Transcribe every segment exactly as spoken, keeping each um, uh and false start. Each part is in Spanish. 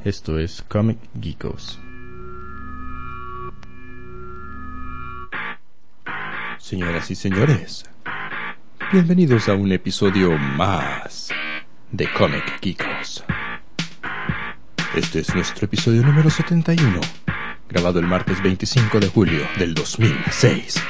Esto es Comic Geekos. Señoras y señores, bienvenidos a un episodio más de Comic Geekos. Este es nuestro episodio número setenta y uno, grabado el martes veinticinco de julio del dos mil seis.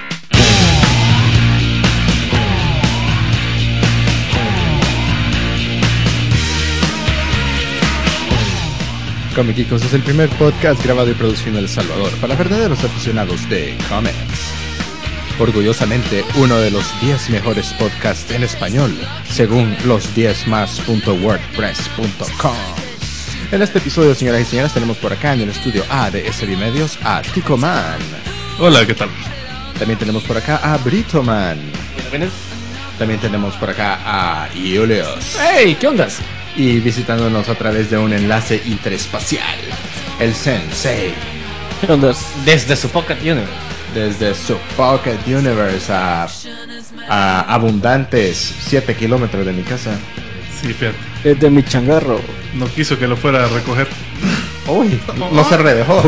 Comic Geekos es el primer podcast grabado y producido en El Salvador para verdaderos aficionados de cómics. Orgullosamente uno de los diez mejores podcasts en español, según los diez más punto wordpress punto com. En este episodio, señoras y señores, tenemos por acá en el estudio A de S B Medios a Tico Man. Hola, ¿qué tal? También tenemos por acá a Brito Man. También tenemos por acá a Julius. ¡Hey! ¿Qué ondas? Y visitándonos a través de un enlace interespacial, el Sensei. ¿Qué ondas? Desde su Pocket Universe. Desde su Pocket Universe a, a abundantes siete kilómetros de mi casa. Sí, fíjate. Desde mi changarro. No quiso que lo fuera a recoger. Uy, no se redejó.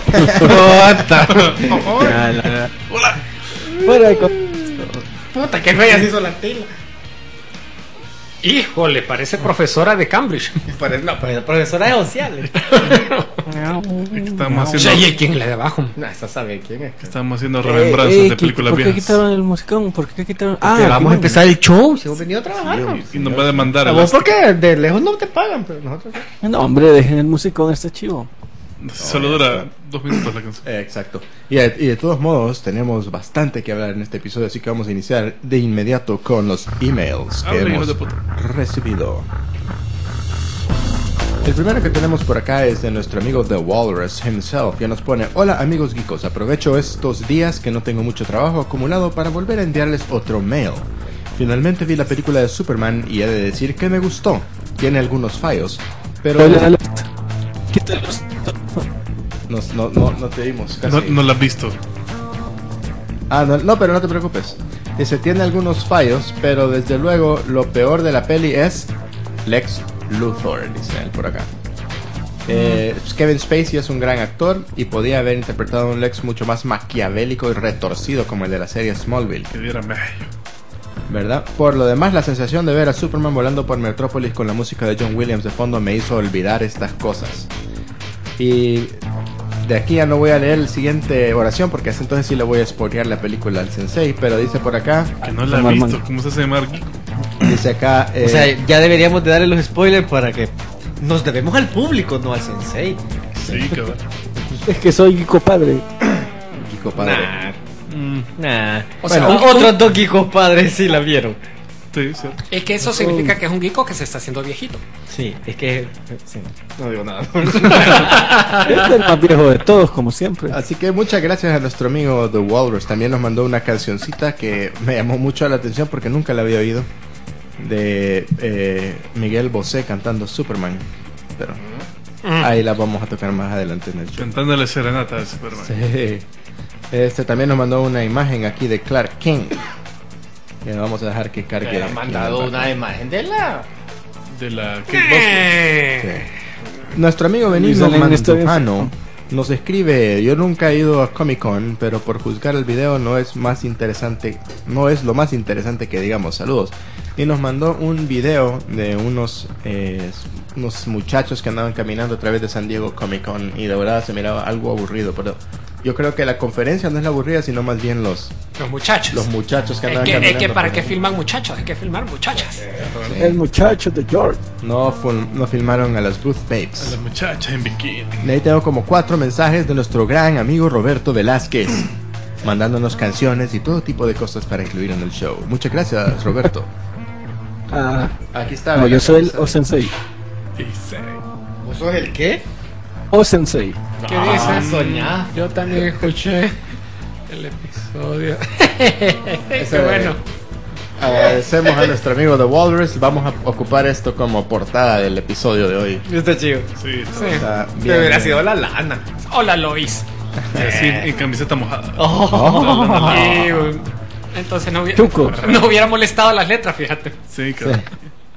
Hola. Fuera de con... Puta, qué fea se hizo la tela. Híjole, parece profesora de Cambridge. Parece, no, parece profesora de sociales. Estamos haciendo, Oye, ¿quién es la de abajo? No, esa sabe quién es. estamos haciendo remembranzas Eh, eh, de películas ¿Por qué viejas. quitaron el musicón? ¿Por qué quitaron? Ah, Ah, vamos a empezar el show. Si hemos venido a trabajar. Y nos va a demandar. A el vos Azteca. porque de lejos no te pagan, pero nosotros... no, hombre, dejen el musicón este chivo. Solo dura dos minutos la canción. Eh, exacto. Y de, y de todos modos, tenemos bastante que hablar en este episodio, así que vamos a iniciar de inmediato con los emails que Hable, hemos hijos de puta. recibido. El primero que tenemos por acá es de nuestro amigo The Walrus himself. Ya nos pone: hola amigos geekos, aprovecho estos días que no tengo mucho trabajo acumulado para volver a enviarles otro mail. Finalmente vi la película de Superman y he de decir que me gustó. Tiene algunos fallos, pero... Hola, hola. Quítalos. No, no, no, no te dimos casi. No, no la has visto. Ah, no, no, pero no te preocupes. Dice, tiene algunos fallos, pero desde luego lo peor de la peli es Lex Luthor, dice él por acá. Eh, Kevin Spacey es un gran actor y podía haber interpretado a un Lex mucho más maquiavélico y retorcido como el de la serie Smallville, Que diera bello. ¿verdad? Por lo demás, la sensación de ver a Superman volando por Metrópolis con la música de John Williams de fondo me hizo olvidar estas cosas. Y de aquí ya no voy a leer la siguiente oración porque hasta entonces sí le voy a spoilear la película al Sensei, pero dice por acá, Que no la ha Normal. visto. ¿Cómo se hace llamar? Geeko? dice acá... eh, O sea, ya deberíamos de darle los spoilers para que nos debemos al público, no al sensei. Sí, cabrón. Es que soy Kiko padre. Kiko padre. Mm, Nah. O Bueno, sea, otros dos geekos padres sí la vieron. sí, cierto. Es que eso significa que es un geeko que se está haciendo viejito. Sí, es que... Sí. No digo nada. Este es el más viejo de todos, como siempre. Así que muchas gracias a nuestro amigo The Walrus. También nos mandó una cancioncita que me llamó mucho la atención porque nunca la había oído. De eh, Miguel Bosé cantando Superman. Pero ahí la vamos a tocar más adelante en el show. Cantándole serenata a Superman. Sí. Este también nos mandó una imagen aquí de Clark Kent. Y vamos a dejar que cargue. Le han aquí mandado en el una imagen de la... De la Kickboxer. Sí. Nuestro amigo Benigno Y salen en este Mandujano nos escribe: yo nunca he ido a Comic Con, pero por juzgar el video no es más interesante, no es lo más interesante que digamos. Saludos. Y nos mandó un video de unos eh, unos muchachos que andaban caminando a través de San Diego Comic Con y de verdad se miraba algo aburrido, pero yo creo que la conferencia no es la aburrida, sino más bien los Los muchachos. los muchachos que Es andaban que, es caminando. que para por qué ahí. filman muchachos, hay que filmar muchachas. El muchacho de George. No, fun- no filmaron a las Booth A Babes. la muchacha en bikini. Ahí tengo como cuatro mensajes de nuestro gran amigo Roberto Velázquez, mandándonos canciones y todo tipo de cosas para incluir en el show. Muchas gracias, Roberto. Ah, Aquí está. no, yo soy el O-Sensei. Dice. ¿Vos sos el qué? O-Sensei. ¿Qué Ah, dices? Soñá. Yo también escuché el episodio. Qué bueno. Agradecemos a nuestro amigo The Walrus. Vamos a ocupar esto como portada del episodio de hoy. Está chido. Sí, Sí. Está Se bien. hubiera sido la lana. Hola, Lois. así en camiseta mojada. Oh. Y, um, entonces no hubiera, Chuco. no hubiera molestado las letras, fíjate. Sí, cabrón.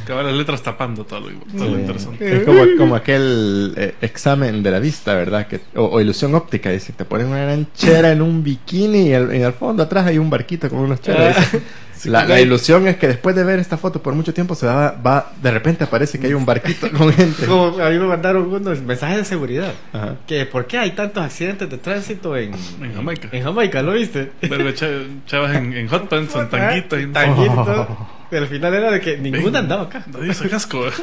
Acabar las letras tapando todo lo, todo lo Sí. interesante. Es como, como aquel eh, examen de la vista, ¿verdad? Que, o, o ilusión óptica, dice, te ponen una gran chera en un bikini y el- en el fondo atrás hay un barquito con unos cheras. Dice. La, la ilusión es que después de ver esta foto por mucho tiempo se va, va de repente aparece que hay un barquito con gente. Como a mí me mandaron unos mensajes de seguridad. Ajá. Que ¿por qué hay tantos accidentes de tránsito en, En Jamaica. en Jamaica? ¿Lo viste? Verga, cha- chavas en, en hot pants, en tanguitas. y- Tanguita y todo. Pero al final era de que ninguna andaba acá. Nadie usa casco. eh.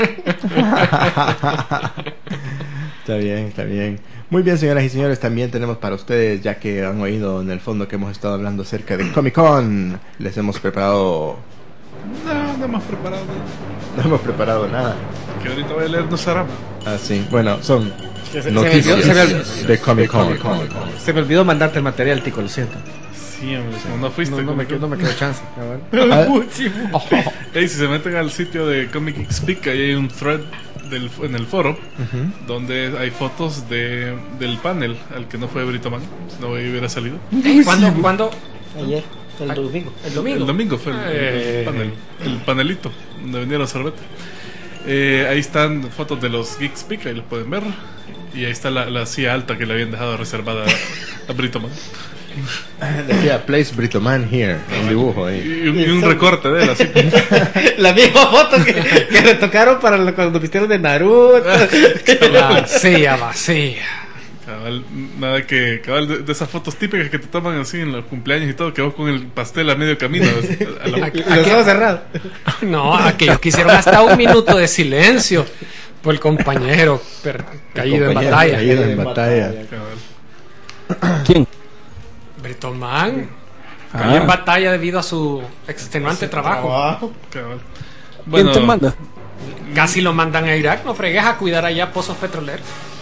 Está bien, está bien. Muy bien, señoras y señores, también tenemos para ustedes, ya que han oído en el fondo que hemos estado hablando acerca de Comic Con, les hemos preparado... No, no hemos preparado. No hemos preparado nada. Que ahorita voy a leer Nosarama. Ah, sí. Bueno, son Se- se me noticias olvidó- se me olvidó- de Comic Con. Se me olvidó mandarte el material, Tico, lo siento. Sí, hombre, como no fuiste. No, no, como me, que- quedo, no me quedó chance. Ah, Ey, si se meten al sitio de Comic Speak, ahí hay un thread del, en el foro ujú. donde hay fotos de, del panel al que no fue Brito Man, si no hubiera salido. ¿Cuándo? ¿Cuándo? Ayer, el domingo. El domingo. El domingo fue el, el Eh. panel, el panelito donde venía la sorbete. Eh, ahí están fotos de los Geek Speak, ahí los pueden ver. Y ahí está la, la silla alta que le habían dejado reservada a, a Brito Man. Decía Place Britoman here, un dibujo ahí. Y, un- y un recorte de él, así. La misma foto que, que retocaron para lo- cuando vistieron de Naruto. La silla vacía. Cabal, nada que, cabal, de, de esas fotos típicas que te toman así en los cumpleaños y todo, que vos con el pastel a medio camino. a la- Y los ojos cerrados. No, aquellos que hicieron hasta un minuto de silencio por el compañero per- caído en Compañero batalla. Caído en batalla. cabal. ¿Quién? Brito Man cayó en batalla debido a su extenuante trabajo. Cabal. ¿Quién Bueno, te manda? Casi lo mandan a Irak. No fregues a cuidar allá pozos petroleros.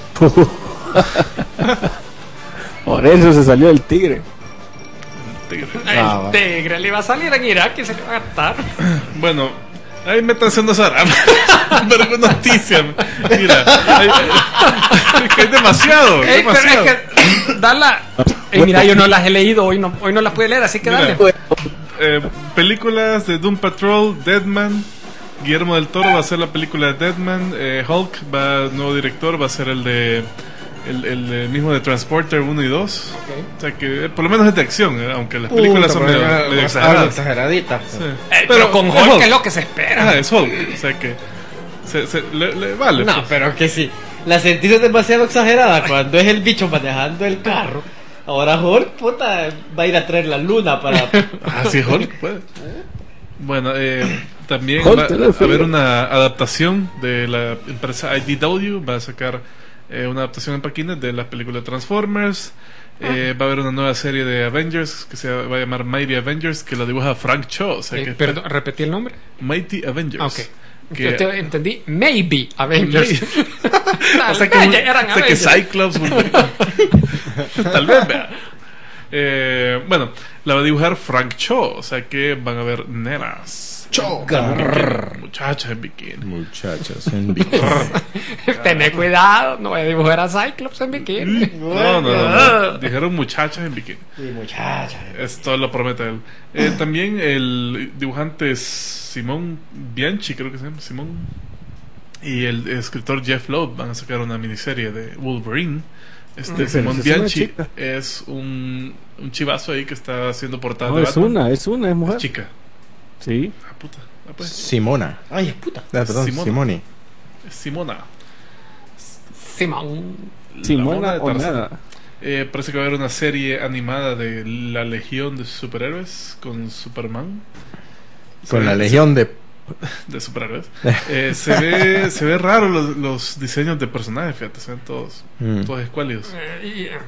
Por eso se salió el tigre. tigre. Ah, El tigre le iba a salir en Irak y se le va a gastar. Bueno, ahí métanse en Nosarama. Pero qué noticia. Mira, hay, hay- que hay demasiado. Ey, pero demasiado. es que. Dala. Ey, mira, yo no las he leído. Hoy no, hoy no las pude leer, así que Mira. dale. Eh, películas de Doom Patrol, Deadman. Guillermo del Toro va a hacer la película de Deadman. eh, Hulk va, nuevo director, va a ser el de el, el, eh, mismo de Transporter uno y dos. O sea que eh, por lo menos es de acción, eh, aunque las películas son medio, medio exageradas. exageradita. Sí. Eh, pero, con es Hulk es lo que se espera. Ah, es Hulk. O sea que se, se- le, le vale. No, pues. pero que sí. La sentís demasiado exagerada cuando es el bicho manejando el carro. Ahora Hulk, puta, va a ir a traer la luna para... Ah, sí, Hulk puede. Bueno, eh, también Hulk, va te lo a defiendo. haber una adaptación de la empresa I D W. Va a sacar eh, una adaptación en paquines de la película Transformers. Eh, va a haber una nueva serie de Avengers que se va a llamar Mighty Avengers, que la dibuja Frank Cho. O sea Eh, que perdón, ¿repetí el nombre? Mighty Avengers. Ah, ok. Que- Yo te entendí. Maybe Avengers. o sea que, Tal vez eran o sea que Avengers. Cyclops tal vez vea. Eh, bueno, la va a dibujar Frank Cho, o sea que van a ver nenas, Cho. muchachas en bikini. Muchachos en bikini. Tené cuidado, no voy a dibujar a Cyclops en bikini. No, no, no, no. Dijeron muchachas en bikini. Y muchacha. Esto lo promete él. Eh, también el dibujante Simón Bianchi, creo que se llama Simón, y el escritor Jeff Loeb van a sacar una miniserie de Wolverine. Este Mm. Simón Pero es una Bianchi chica. es un, un chivazo ahí que está haciendo portada No, de es Batman. una, es una, es mujer. Chica. Sí. Ah, puta. Ah, pues. Simona. Ay, es puta. Ah, perdón, Simona. Simoni. Es Simona. Simón. La Simona mona de o Tarzán. nada. Eh, parece que va a haber una serie animada de la Legión de Superhéroes con Superman. Con Se la ve- legión de... de superhéroes. Eh, se ve se ve raro los, los diseños de personajes, fíjate, se ven todos, Mm. todos escuálidos. Eh, y, eh,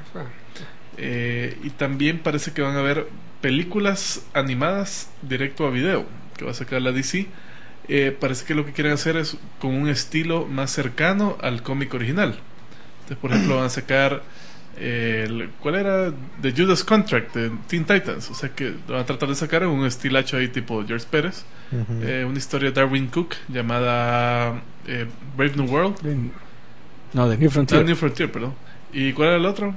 Eh, y también parece que van a haber películas animadas directo a video que va a sacar la D C. Eh, parece que lo que quieren hacer es con un estilo más cercano al cómic original. Entonces, por ejemplo, van a sacar eh, el- ¿cuál era? The Judas Contract de Teen Titans. O sea que lo van a tratar de sacar en un estilacho ahí tipo George Pérez. Ujú. Eh, una historia de Darwin Cook llamada eh, Brave New World. No, de New Ah, Frontier. New Frontier, perdón. ¿Y cuál era el otro?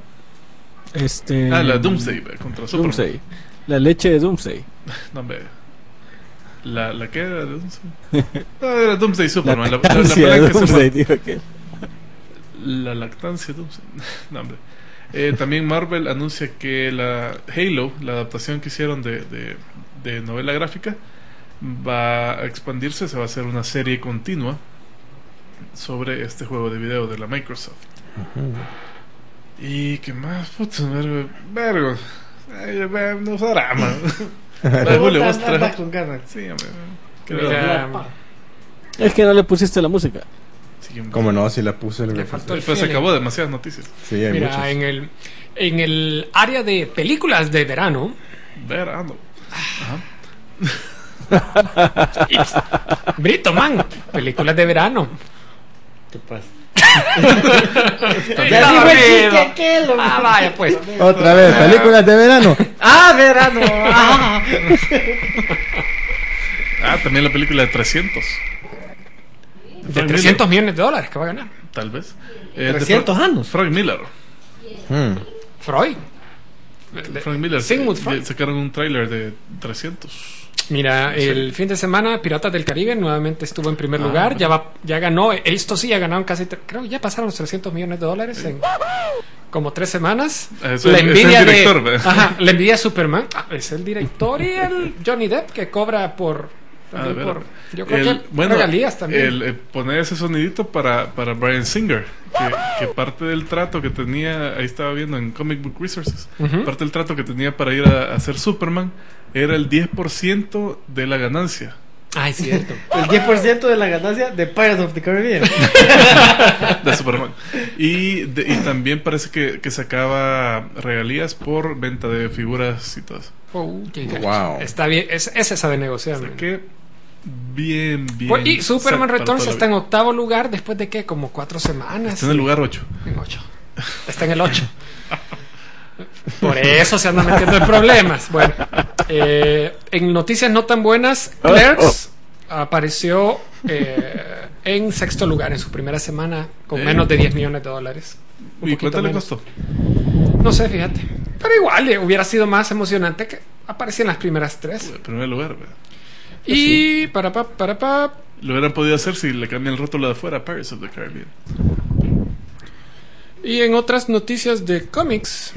Este. Ah, la Doomsday, eh, contra Superman. Doomsday. La leche de Doomsday. No, hombre. La, ¿La qué era? No, era Doomsday Superman. La, La la, la, la lactancia pelea de que se Doomsday, muere. dijo que- La lactancia de Doomsday. No, hombre. Eh, también Marvel anuncia que la Halo, la adaptación que hicieron de, de, de novela gráfica, va a expandirse, se va a hacer una serie continua sobre este juego de video de la Microsoft. ¿Y qué más? Puta, vergo. Vergo. Ay, ver, no usará, man. Vale, Julio, vos Anda- anda traes. con ganas. Sí, hombre. Qué Mira, verdad. Es que no le pusiste la música. Sí, hombre. Como no, si la puse. Le faltó el Pues se feeling. acabó demasiadas noticias. Sí, hay Mira, muchos. en el, en el área de películas de verano, Verano. Brito, man, películas de verano. ¿Qué pasa? Ya Ya dijo el chiste dormido. aquel, hombre. Ah, vaya, pues. Otra vez, películas de verano. Ah, verano. Ah. Ah, también la película de trescientos. De trescientos millones de dólares que va a ganar. Tal vez. Eh, de trescientos Fra- años. Frank Miller. Hmm. Freud. Frank Miller. Sigmund eh, Freud. Sacaron un tráiler de trescientos. Mira, el fin de semana Piratas del Caribe nuevamente estuvo en primer lugar, ya va, ya ganó, esto sí, ya ganaron casi, tre- creo que ya pasaron los trescientos millones de dólares en como tres semanas. Eso la es- envidia es el de, director, ¿verdad? ajá, la envidia de Superman, ah, es el director y el Johnny Depp que cobra por, también Ah, de por veras. yo creo El- que bueno, regalías también. el, eh, poner ese sonidito para, para Bryan Singer, que, que parte del trato que tenía, ahí estaba viendo en Comic Book Resources, Ujú. parte del trato que tenía para ir a, a hacer Superman era el diez por ciento de la ganancia. Ay, cierto. El diez por ciento de la ganancia de Pirates of the Caribbean. De Superman. Y, de- y también parece que, que sacaba regalías por venta de figuras y todo eso. Oh, qué gacho. Wow. Está bien, es, ese sabe negociar. O sea man. que bien, bien. Por- y Superman set para Returns toda la está en vida. octavo lugar después de que como cuatro semanas. Está en el lugar ocho. En ocho. Está en el ocho. Por eso se anda metiendo en problemas. Bueno, eh, en noticias no tan buenas, Clerks apareció eh, en sexto lugar en su primera semana con Eh. menos de diez millones de dólares. Un ¿Y poquito cuánto le menos. costó? No sé, fíjate. Pero igual eh, hubiera sido más emocionante que apareciera en las primeras tres. En primer lugar, ¿verdad? Y para pa, para pa. Lo hubieran podido hacer si le cambian el rótulo de afuera a Pirates of the Caribbean. Y en otras noticias de cómics.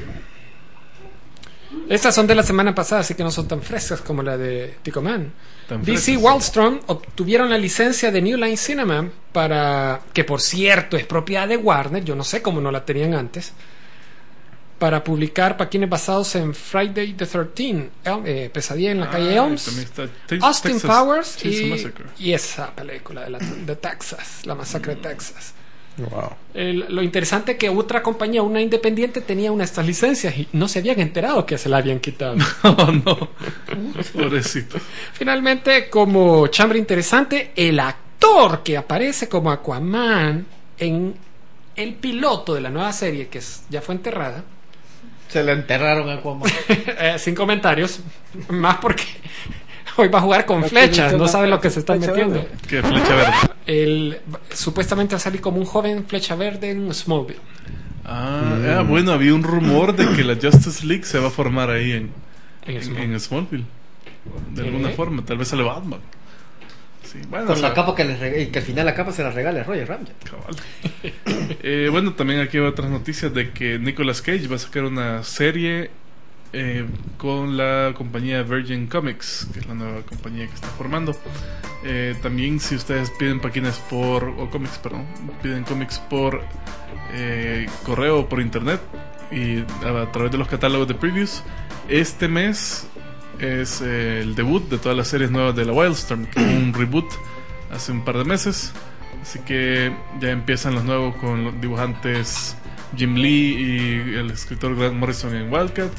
Estas son de la semana pasada, así que no son tan frescas como la de Tico Man. Tan D C frescas. Wildstorm obtuvieron la licencia de New Line Cinema para, que por cierto es propiedad de Warner, yo no sé cómo no la tenían antes, para publicar paquines basados en Friday the thirteenth, El- eh, Pesadilla en la calle Ah, Elms, también está Te- Austin Texas Powers Chainsaw y, Massacre. y esa película de, la, de Texas, la masacre de Texas. Wow. El- lo interesante es que otra compañía, una independiente, tenía una de estas licencias y no se habían enterado que se la habían quitado. Oh, no. Pobrecito. Finalmente, como chambre interesante, el actor que aparece como Aquaman en el piloto de la nueva serie, que es- ya fue enterrada, Se le enterraron a Aquaman. eh, sin comentarios, más porque hoy va a jugar con flechas, no sabe lo que se está Flecha metiendo. verde. Qué flecha verde. El, supuestamente va a salir como un joven flecha verde en Smallville. Ah, ah, bueno, había un rumor de que la Justice League se va a formar ahí en, En en, Smallville. en Smallville. De ¿Qué? alguna forma, tal vez sale Batman. Sí, bueno, Con la la- capa que, les rega- y que al final la capa se la regale a Roger Ramjet. cabal. Eh, bueno, también aquí hay otras noticias de que Nicolas Cage va a sacar una serie eh, con la compañía Virgin Comics, que es la nueva compañía que está formando. Eh, también si ustedes piden páginas por, o cómics, perdón, piden cómics por eh, correo o por internet y a, a través de los catálogos de previews, este mes es eh, el debut de todas las series nuevas de la Wildstorm, que hubo un reboot hace un par de meses. Así que ya empiezan los nuevos con los dibujantes Jim Lee y el escritor Grant Morrison en Wildcat.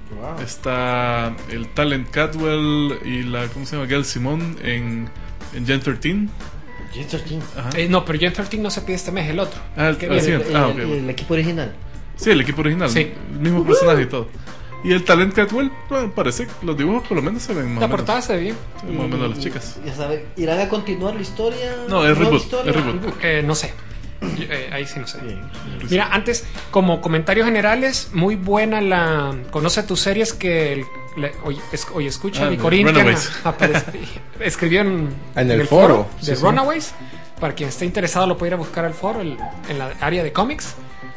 Está el Talent Cadwell y la, ¿cómo se llama? Gail Simone en, en Gen trece. Ajá. Eh, no, pero Gen trece no se pide este mes, el otro. Ah, el, que el viene. siguiente. Ah, ok, el, bueno. el equipo original. Sí, el equipo original. Sí. El mismo personaje y todo. Y el Talent Cadwell, bueno, parece que los dibujos por lo menos se ven más La o menos. portada se ve bien. se ven más o menos las chicas. Ya sabe, ¿irán a continuar la historia? No, es ¿Nueva reboot, historia? es reboot. Eh, no sé. Yo, eh, ahí sí no sé. Bien. Mira, antes, como comentarios generales, muy buena la. Conoce tus series que el- le- hoy, es- hoy escuchan Ah, y de Corinne Runaways. escribió en, En el foro, de sí, sí. Runaways. Para quien esté interesado lo puede ir a buscar al foro el- en la área de cómics.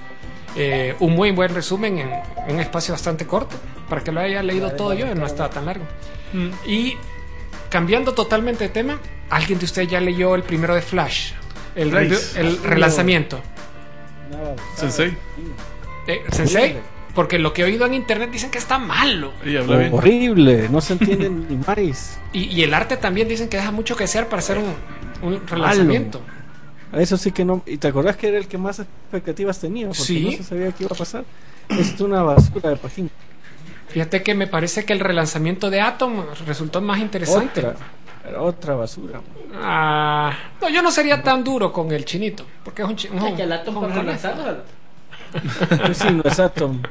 Eh, un muy buen resumen en un espacio bastante corto para que lo haya leído todo yo, no estaba tan largo. Y cambiando totalmente de tema, ¿alguien de ustedes ya leyó el primero de Flash? El, Flash. re- el relanzamiento. Nada, Sensei. Eh, ¿Sensei? Porque lo que he oído en internet dicen que está malo. Ella habla bien. horrible, no se entiende ni más. Y, y el arte también dicen que deja mucho que desear para hacer un, un relanzamiento. Eso sí que no. ¿Y te acordás que era el que más expectativas tenía? Porque Sí. no se sabía qué iba a pasar. Es una basura de página. Fíjate que me parece que el relanzamiento de Atom resultó más interesante. Otra, era otra basura. Ah, no, yo no sería tan duro con el chinito, porque es un, chi- un- Ay, que el Atom un para japonés. relanzarlo. Pues sí, no es Atom.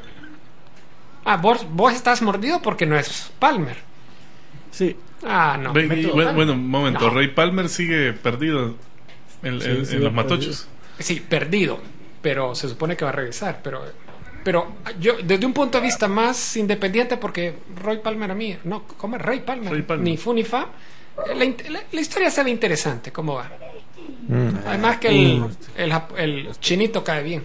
Ah, vos, vos estás mordido porque no es Palmer. Sí. Ah, no. Ve- y- método bueno, Palmer. bueno, un momento. No. Ray Palmer sigue perdido en, Sí, en- sigue en los perdido. matochos. Sí, perdido, pero se supone que va a regresar, pero pero yo desde un punto de vista más independiente, porque Roy Palmer a mí, no, ¿cómo es Ray Palmer? Ray Palmer. Ni fu ni fa. eh, La, int- la- la historia se ve interesante, ¿cómo va? Mm. Además que el, el, jap- el chinito cae bien.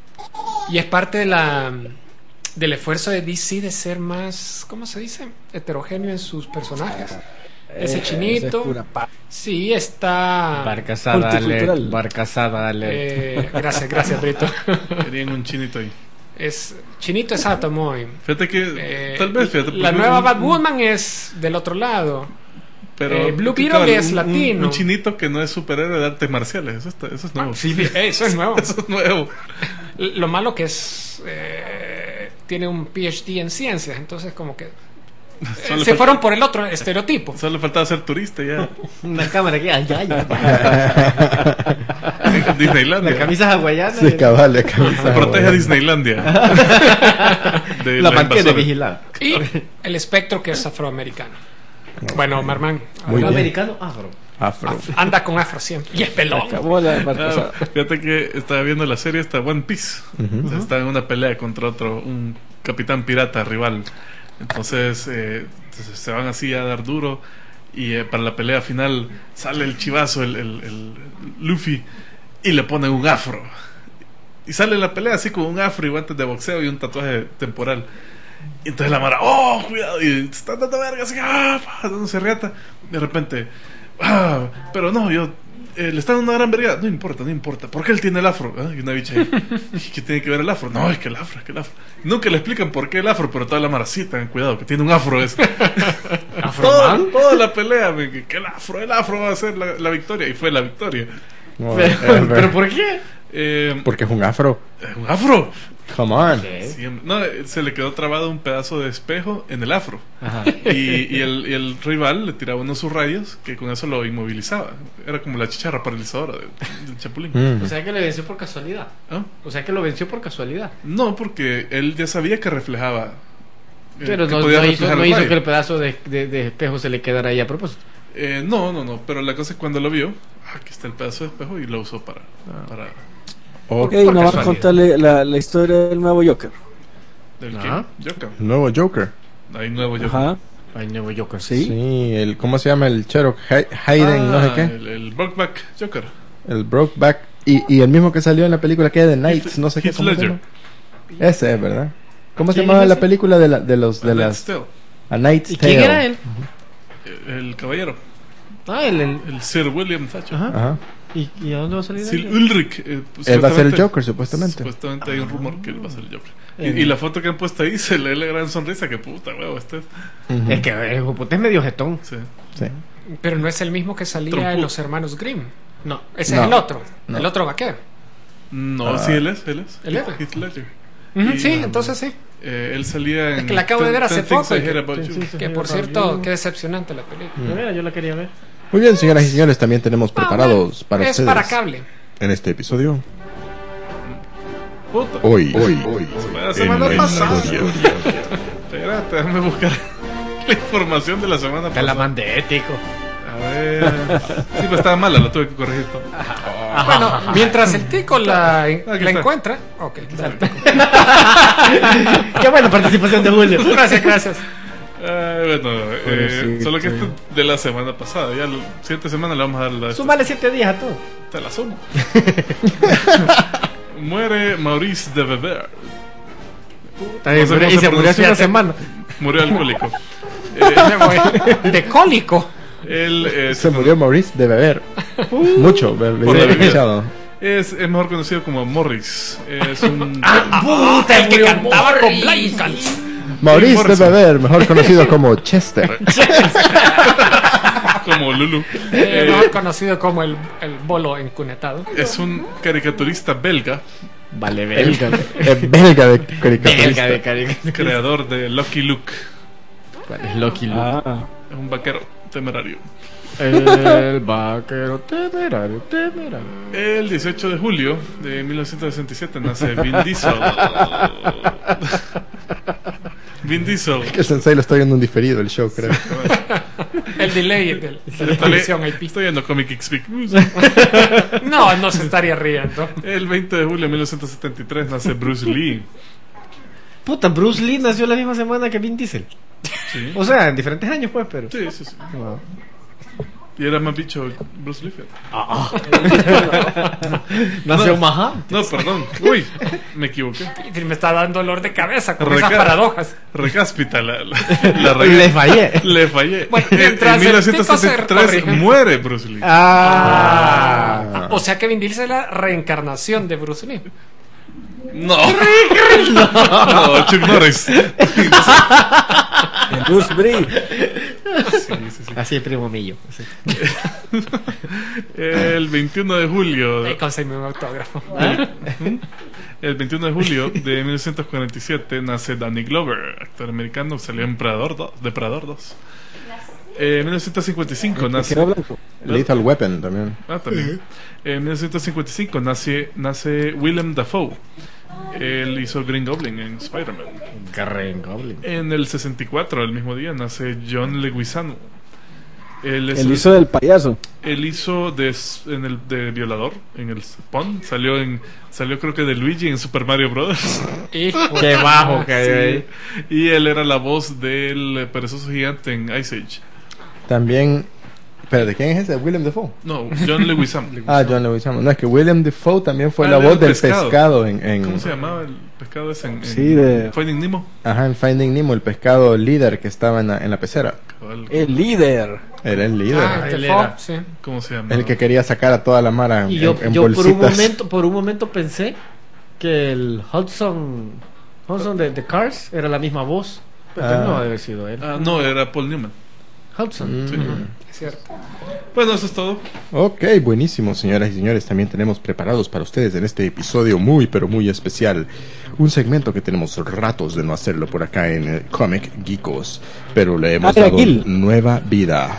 Y es parte de la del esfuerzo de D C de ser más, ¿cómo se dice? Heterogéneo en sus personajes. Ese Eh, chinito. esa es pura pa- Sí, está. Barcazada alert, Multicultural. barcazada alert. Eh, gracias, gracias, Brito. Querían un chinito ahí. Es chinito es Atomo. y, Fíjate que. eh, tal vez, fíjate. la porque nueva un- Batwoman es del otro lado. Pero, eh, Blue que, Beetle es un- latino. Un, un chinito que no es superhéroe de artes marciales. Eso, está- eso es nuevo. Sí, eh, eso es nuevo. Eso es nuevo. Lo malo que es eh, tiene un P H D en ciencias, entonces como que eh, Solo se falta- fueron por el otro estereotipo. Solo le faltaba ser turista ya. Una cámara aquí, ay, ay, ay. En Disneylandia. Las camisas hawaianas. Sí, cabal, de cabeza. Se protege a bueno. Disneylandia. De La mantiene invasora. vigilada. Y el espectro que es afroamericano. Bueno, Marman Muy bien. Americano afro. Afro. anda con afro siempre. Y es pelón. Acabó la Ah, barcazada. fíjate que estaba viendo la serie esta One Piece. Ujú. O sea, está en una pelea contra otro, un capitán pirata rival. Entonces, eh, entonces se van así a dar duro. Y eh, para la pelea final sale el chivazo, el, el- el Luffy, y le ponen un afro. Y sale la pelea así con un afro y guantes de boxeo y un tatuaje temporal. Y entonces la mara, ¡oh, cuidado! Y se está dando verga, así, ¡ah! pa, dándose riata. De repente, ¡ah! Pero no, yo. eh, le están dando una gran verga. No importa, no importa. ¿Por qué él tiene el afro? ¿Ah? Y una bicha ahí. ¿Y qué tiene que ver el afro? No, es que el afro, es que el afro. Nunca le explican por qué el afro, pero toda la mara, sí, tengan cuidado, que tiene un afro. Es. toda, toda la pelea, me- que, que el afro, el afro va a ser la, la victoria. Y fue la victoria. No, Pero, eh, pero ¿por qué? Eh, Porque es un afro. eh, un afro. Come on. Siempre- no, eh, se le quedó trabado un pedazo de espejo en el afro. Ajá. Y, y el, y el rival le tiraba unos sus rayos que con eso lo inmovilizaba. Era como la chicharra paralizadora de- del chapulín. Mm. O sea que le venció por casualidad. ¿Ah? O sea que lo venció por casualidad. No, porque él ya sabía que reflejaba. eh, Pero que no, podía no hizo, reflejar no el hizo rayo. que el pedazo de, de- de espejo se le quedara ahí a propósito. Eh, no, no, no. Pero la cosa es cuando lo vio, ah, aquí está el pedazo de espejo y lo usó para. para Ok. Ok, nos van a casualidad. contarle la, la historia del nuevo Joker. ¿Del Ajá. qué? Joker. Nuevo Joker. Hay nuevo Joker. Ajá, Ay, nuevo Joker. sí. Sí, el, ¿cómo se llama? El Cherokee Hay- Hayden, no sé Ah, qué. El, el Brokeback Joker. El Brokeback. Y, y el mismo que salió en la película que de Knights, no sé qué. Heath ¿Cómo se Ledger. llama? Ese es, ¿verdad? ¿Cómo se ¿Quién llamaba es la ese? película de, la, de los de A las Knight's A Knight's ¿Y Tale? quién era él? Tale. El caballero. Ah, el. el- El Sir William Thatcher. Ajá. Ajá. ¿Y, ¿Y a dónde va a salir? Sir él? Ulrich. eh, pues, Él va a ser el supuestamente- Joker, supuestamente. Supuestamente hay un rumor que él va a ser el Joker. Y, Eh. y la foto que han puesto ahí se lee la gran sonrisa. Que puta, huevo, este es. Ujú. Es que el Jopote es medio jetón. Sí. Sí. Pero no es el mismo que salía Trompudo. en Los Hermanos Grimm. No. Ese No. es el otro. No. El otro vaquero. No, Ah. sí, él es. Él es. ¿Él es? Heath Ledger. Ujú, Y, sí, um, entonces sí. Eh, él salía en. Es que la acabo de ver hace ten Things poco I y que- Hate About sí, You. sí, sí. Que por cierto, qué decepcionante la película. De veras, yo la quería ver. Muy bien, señoras y señores, también tenemos preparados para es ustedes para cable. en este episodio. Puta. Hoy, hoy, hoy. Fue la en semana la pasada. historia. Espérate, déjame buscar la información de la semana Te la pasada. mandé, tico. A ver. Sí, pues estaba mala, lo tuve que corregir todo. Bueno, mientras el tico la, la está. encuentra. Ok, dale. Qué buena participación de Julio. Gracias, gracias. Eh, bueno, eh, Pobrecito. solo que este es de la semana pasada. Ya la siguiente semana le vamos a dar la. Súmale siete días a todo. Te la sumo. Muere Maurice de Weber. También, No sé pero- cómo y se se murió hace pronuncia. una semana. Murió alcohólico. Eh, De cólico. él eh, Se murió Maurice de beber. Mucho, be- Por la bebía bebida. demasiado. es, es mejor conocido como Morris. Es un. Puta, El que cantaba con Blankans. Maurice de Morrison. beber, mejor conocido como Chester. como Lulu. Eh, Eh, mejor conocido como el, el bolo encunetado. es un caricaturista belga, Vale, Belga. Eh, belga de caricaturista. Belga de caricatura. creador de Lucky Luke. ¿Cuál es Lucky Luke? Ah, Es un vaquero temerario. El vaquero temerario, temerario. El dieciocho de julio de mil novecientos sesenta y siete nace Vin Diesel. Vin Diesel. Que Sensei lo está viendo en diferido el show, creo. El delay de, de la Estoy, televisión I P. estoy viendo Comic Geek Speak. No, no se estaría riendo. El veinte de julio de mil novecientos setenta y tres nace Bruce Lee. Puta, Bruce Lee nació la misma semana que Vin Diesel. Sí, O sea, en diferentes años, pues, pero. sí, sí. sí. Wow. Y era más bicho Bruce Lee. fíjate. Nació No. Maha. No, perdón. Uy, me equivoqué. Y me está dando dolor de cabeza con esas Reca- paradojas. Recáspita la, la, la regué. Le fallé. Le fallé. Bueno, En- mientras en el mil novecientos setenta y tipo se tres corrige. muere Bruce Lee. Ah. Ah, o sea que Vin Diesel es la reencarnación de Bruce Lee. No. No, Chuck Norris. Bruce Bree. Sí, sí, sí. Así es, primo mío. Sí. El veintiuno de julio. Ahí conseguí un autógrafo. El veintiuno de julio de mil novecientos cuarenta y siete nace Danny Glover, actor americano, salió en Predador dos. Depredador dos. Eh, en mil novecientos cincuenta y cinco Que nace. era blanco. Lethal Weapon también. Ah, también. En mil novecientos cincuenta y cinco nace, nace Willem Dafoe. Él hizo Green Goblin en Spider-Man. Garren Goblin. En el sesenta y cuatro, el mismo día, nace John Leguizamo. Él, es El el- hizo del payaso. él hizo de, en el, de violador en el Spawn. Salió, en, salió creo que de Luigi en Super Mario Bros. Y Qué bajo que hay ahí. Y él era la voz del perezoso gigante en Ice Age. También. Espérate, ¿quién es ese? William Dafoe. No, John Leguizamo. Ah, John Leguizamo. No, es que William Dafoe también fue Ah, la era voz el del pescado. pescado, en, en- ¿Cómo se llamaba el pescado ese en, en Sí, de- Finding Nemo? Ajá, en Finding Nemo, el pescado líder que estaba en la, en la pecera. Cabal, El líder. Era el líder. Ah, Él Dafoe, era. sí. ¿Cómo se llama? El que quería sacar a toda la mara en, Y yo, en yo por un bolsitas. momento, por un momento pensé que el Hudson, Hudson de, de Cars era la misma voz, pero Ah. no debe haber sido él. Ah, no, era Paul Newman. Hudson. Mm. Sí. Es cierto. Bueno, eso es todo. Ok, buenísimo, señoras y señores. También tenemos preparados para ustedes en este episodio muy, pero muy especial un segmento que tenemos ratos de no hacerlo por acá en eh, Comic Geekos, pero le hemos Ah, dado Gil. nueva vida.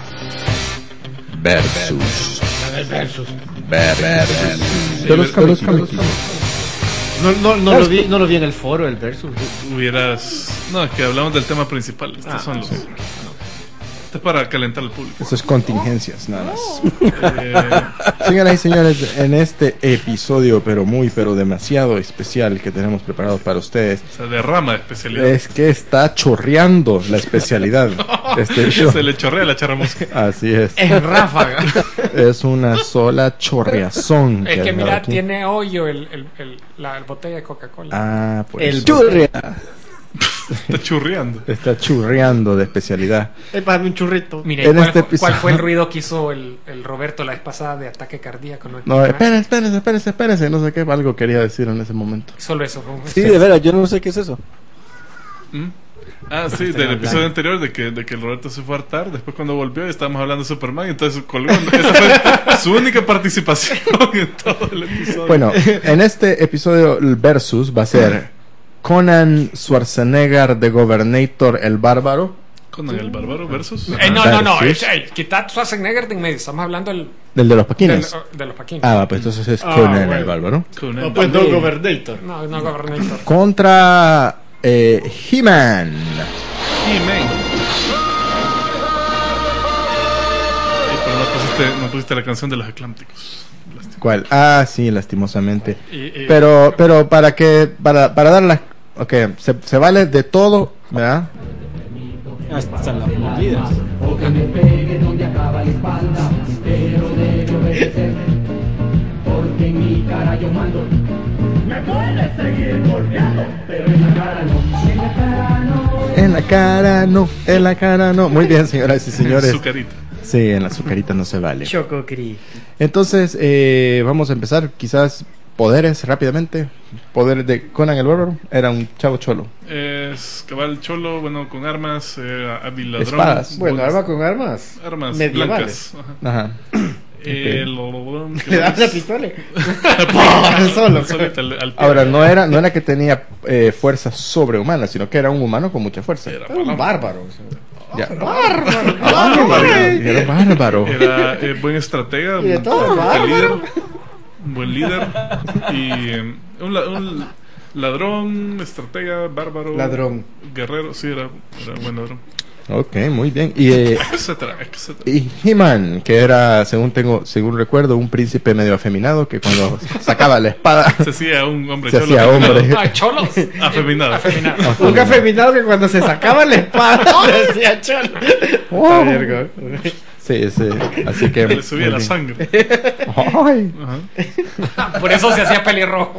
Versus. Versus. Versus. De los cómics. Geekos. No, no, no, lo vi, no lo vi en el foro, el Versus. Hubieras. No, es que hablamos del tema principal. Estos Ah, son los. Esto es para calentar al público. Eso es contingencias, nada más. Eh, Señoras y señores, en este episodio, pero muy, pero demasiado especial que tenemos preparado para ustedes, o sea, de rama de especialidad. es que está chorreando la especialidad de este show. Se le chorrea la charramusca. Así es. En ráfaga. Es una sola chorreazón. Es que hay mira, aquí. tiene hoyo el, el, el- la botella de Coca-Cola. Ah, pues. El Churria. Está churreando. Está churreando de especialidad. Es para un churrito. Mira, en ¿cuál, este fue, cuál episodio- fue el ruido que hizo el, el Roberto la vez pasada de ataque cardíaco? No, No, espérense, espérense, espérense, espérense. No sé qué, algo quería decir en ese momento. Solo eso. Fue un- Sí, de veras, yo no sé qué es eso. ¿Mm? Ah, sí, del episodio anterior de que, de que el Roberto se fue a hartar. Después, cuando volvió, estábamos hablando de Superman. Y entonces colgó. Esa fue su única participación en todo el episodio. Bueno, en este episodio el versus va a ser Conan Schwarzenegger de Gobernator el Bárbaro. Conan el Bárbaro versus. Eh, no, no, no. Versus. eh, eh, quitad Schwarzenegger de en medio. Estamos hablando del, Del de los del- paquines. de los paquines. Ah, va, pues entonces es Ah, Conan bueno. el Bárbaro. Conan. No, pues no, Gobernator. No, no, Gobernator. Contra eh, He-Man. He-Man. Ay, pero no pusiste, no pusiste la canción de los Atlánticos. Lástima. ¿Cuál? Ah, sí, lastimosamente. Y- y- Pero, pero para que, para, para dar la, ok, se, se vale de todo, ¿verdad? hasta las mordidas. O que me pegue donde acaba la espalda, pero debe obedecer, porque en mi cara yo mando. Me puedes seguir golpeando, pero en la cara no, en la cara no. En la cara no, en la cara no. Muy bien, señoras y señores. Su carita. Sí, en la azucarita no se vale. Chococri. Entonces, eh, vamos a empezar. Quizás poderes rápidamente. Poderes de Conan el Bárbaro. Era un chavo cholo. Es cabal cholo, bueno, con armas, eh, hábil ladrón. Espadas. Bueno, buenas- arma con armas. armas medievales. blancas. Ajá. Ajá. Eh, Ok. lo- ¿qué Le das más? la pistola. ¡Pum! Solo. Solito al- al pie. Ahora, no era, no era que tenía eh, fuerza sobrehumana, sino que era un humano con mucha fuerza. Era Era un paloma. bárbaro. o sea. Ya. Bárbaro. Ah, Ay. era bárbaro. Era eh, buen estratega, Y de un todo, buen bárbaro. líder, un buen líder y eh, un, la- un ladrón, estratega, bárbaro, Ladrón. guerrero, sí, era, era un buen ladrón, Ok, muy bien. Y, eh, etcétera, etcétera. y He-Man, que era, según tengo, según recuerdo, un príncipe medio afeminado que cuando sacaba la espada Se hacía un hombre se cholo hacía afeminado. hombre. Ah, cholos. Afeminado. Afeminado. Un afeminado que cuando se sacaba la espada decía cholo. Oh. Está verga. Sí, sí. Así que. Le subía muy la bien. sangre. Ay. Ajá. Por eso se hacía pelirrojo.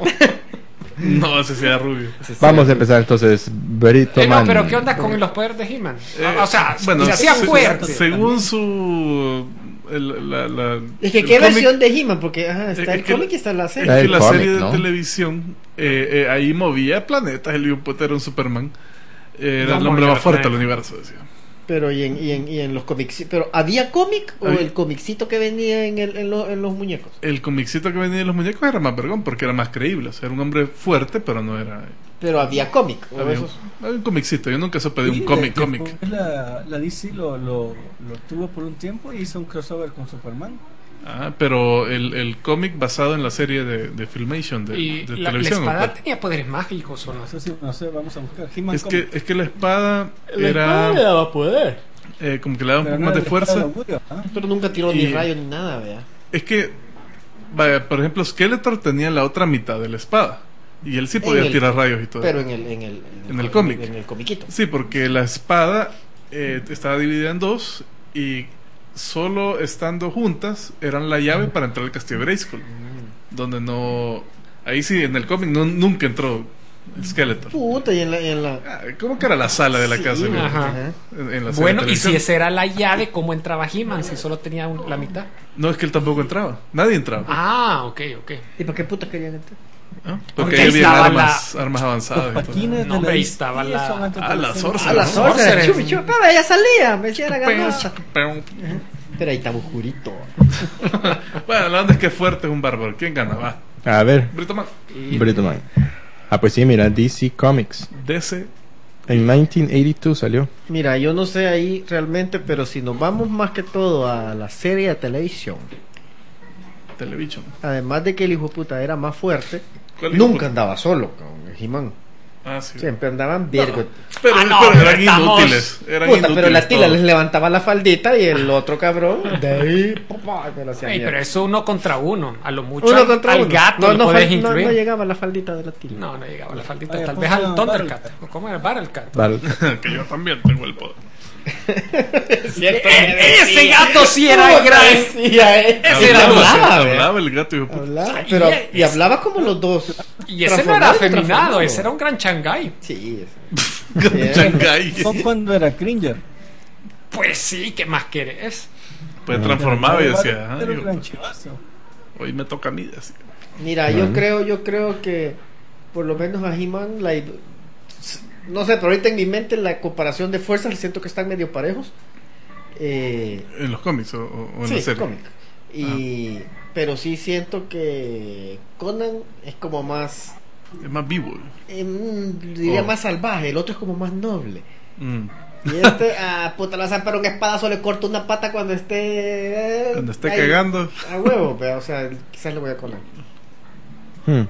No, se hacía rubio. Vamos a empezar entonces. Brito Eh, no, Man. pero ¿qué onda con los poderes de He-Man? Eh, o sea, bueno, se hacía se- fuerte. según su el- la, la- Es que el qué cómic- versión de He-Man, porque ajá, está Es el que- cómic y está la Es serie. Está que el la cómic, serie de ¿no? televisión eh, eh, ahí movía planetas, él y un puto era un Superman. Eh, era No el hombre movía más fuerte del planetas. universo, decía. Pero y en, y en, y en los cómics, pero ¿había cómic o Había- el comicito que venía en, el, en, lo- en los muñecos? El comicito que venía de los muñecos era más vergón porque era más creíble. O sea, era un hombre fuerte, pero no era. Pero había cómic. o Había un, esos- había un comicito. Yo nunca supe de un Sí, cómic, de- cómic. después La, la D C lo, lo, lo tuvo por un tiempo y hizo un crossover con Superman. Ah, pero el, el cómic basado en la serie de, de Filmation, de, Y de la, la televisión. ¿o espada cuál? tenía poderes mágicos o no. No sé si, no sé, vamos a buscar. He-Man Es que, Comic. es que la espada La espada le era daba poder. eh, como que le daba un Pero poco no más de era la espada fuerza. del augurio, ¿ah? Pero nunca tiró ni Y- rayo ni nada, vea. Es que, vaya, por ejemplo, Skeletor tenía la otra mitad de la espada. Y él sí podía En el- tirar rayos y todo. Pero en el en el En el cómic. en el comiquito. Sí, porque la espada eh, estaba dividida en dos y solo estando juntas eran la llave para entrar al castillo de Grayskull. Donde no... Ahí sí, en el cómic no, nunca entró Skeletor. Puta, y en la, y en la... Ah, ¿Cómo que era la sala de la Sí, casa? güey? ajá. En, en la sala Bueno, de y si televisión. esa era la llave, ¿cómo entraba He-Man si solo tenía un- la mitad? No, es que él tampoco entraba. Nadie entraba. Ah, ok, ok. ¿Y para qué puta querían entrar? ¿no? Porque Porque ahí ahí había estaba armas, armas avanzadas. y todo. Patines de No, la hombre, ahí D C estaba la- son antes de Ah, la serie. Sorcerer. A la ¿no? sorcerer, Sorcerer. chupi, chupi, pero ella salía, me decía la ganada. Pero Pero ahí estaba oscurito. bueno, la onda es que fuerte es un bárbaro. ¿Quién gana? Va. A ver, Brito Man. Brito Man. Ah, pues sí, mira, D C Comics. D C. En mil novecientos ochenta y dos salió. Mira, yo no sé ahí realmente, pero si nos vamos más que todo a la serie de televisión, Television. además de que el hijo de puta era más fuerte, ¿Cuál hijo de nunca puta? andaba solo con el He-Man. Ah, sí. Siempre andaban virgo. Pero, Ah, no, pero pero eran estamos- inútiles. Eran Puta, inútiles pero la tila todos. les levantaba la faldita y el otro cabrón de ahí, papá, me lo hacía Ey, mierda. pero eso uno contra uno. A lo mucho Uno al, contra al uno. gato no, lo no, podés fal- no, incluir. no llegaba la faldita de la tila. No, no llegaba la faldita. Oye, Tal ¿cómo vez se al llama? Thundercat. Battlecat. ¿O ¿Cómo era? Battlecat. Vale. Que yo también tengo el poder. Cierto, Eh, ese gato sí era gran. Decía, eh. Ese era hablaba, hablaba, sí, ¿ve? hablaba el gato. hijo de puta. Hablaba, Ay, pero, y y es- hablaba como los dos. Y ese no era Transformado y afeminado, transformado. ese era un gran Shanghai. Sí, ese. Sí, Shanghai. Son cuando era Cringer. Pues sí, ¿qué más querés? Pues transformaba y decía, ah, Era un hijo, gran chivazo. hoy me toca a mí. Así. Mira, yo creo, yo creo que por lo menos a He-Man, la- no sé, pero ahorita en mi mente la comparación de fuerzas siento que están medio parejos. Eh, En los cómics o, o en sí, la serie. cómic. Y, pero sí siento que Conan es como más, Es más vivo. eh, mm, diría Oh. más salvaje, el otro es como más noble. Mm. Y este, ah, puta, lo hacen, pero un espadazo le corta una pata cuando esté. eh, Cuando esté ahí, cagando. A huevo, pero, o sea, quizás le voy a Conan. Hmm.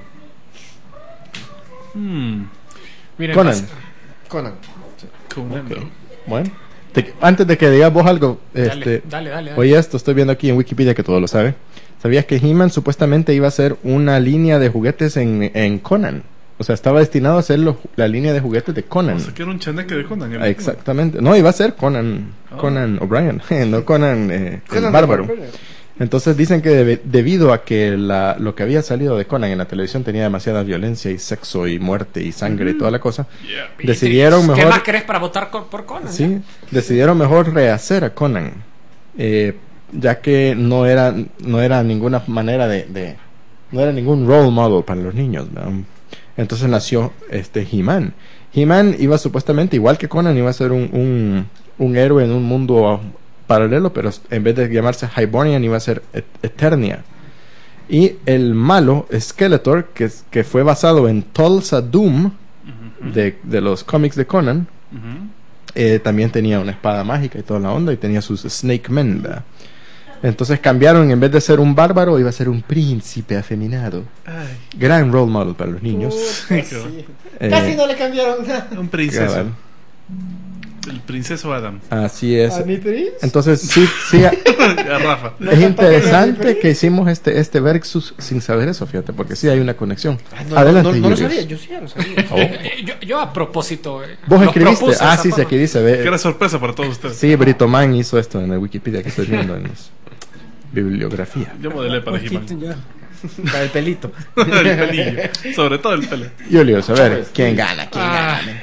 Mm. Miren, Conan. más- Conan. Conan, Ok. ¿no? Bueno, te- antes de que digas vos algo, Dale, este, dale, dale. dale. oye esto, estoy viendo aquí en Wikipedia que todo lo sabe. ¿Sabías que He-Man supuestamente iba a ser una línea de juguetes en, en Conan? O o sea, estaba destinado a ser lo- la línea de juguetes de Conan. O sea, que era un chaneque de Conan. el- Ah, exactamente. No, iba a ser Conan, Ah. Conan O'Brien, no Conan, eh, Conan el the bárbaro. Barbarian. Entonces dicen que debe- debido a que la, lo que había salido de Conan en la televisión tenía demasiada violencia y sexo y muerte y sangre y toda la cosa, Yeah. decidieron ¿Qué mejor... más querés para votar co- por Conan? Sí, decidieron mejor rehacer a Conan, eh, ya que no era no era ninguna manera de, de- no era ningún role model para los niños, ¿verdad? Entonces nació este He-Man. He-Man iba supuestamente igual que Conan, iba a ser un, un, un héroe en un mundo paralelo, pero en vez de llamarse Hibernian iba a ser Et- Eternia. Y el malo Skeletor, que, que fue basado en Tulsa Doom de, de los cómics de Conan, Ujú. eh, también tenía una espada mágica y toda la onda, y tenía sus Snake Men, ¿verdad? Entonces cambiaron, en vez de ser un bárbaro, iba a ser un príncipe afeminado. Ay, Gran role model para los niños. Puta, Sí, sí. Eh, Casi no le cambiaron nada. un princeso. cabal. El princeso Adam. Así es. A mi prince. Entonces, sí, sí, A Rafa. No es me interesante toques, que hicimos este, este versus sin saber eso, fíjate, porque sí hay una conexión. Ah, no, Adelante, no, no, no lo Julius. sabía, yo sí ya lo sabía. Oh. Eh, Yo, yo a propósito. eh, ¿Vos los escribiste? propuse de Ah, esa sí, sí, forma. aquí dice. Que Ve, era sorpresa para todos ustedes. sí, Brito Man hizo esto en la Wikipedia que estoy viendo en los bibliografía. Yo modelé para Pues He-Man. quiten ya. Para el pelito. El pelillo. Sobre todo el pelo. Julius, a ver, ¿quién gana? ¿Quién Ah. gana?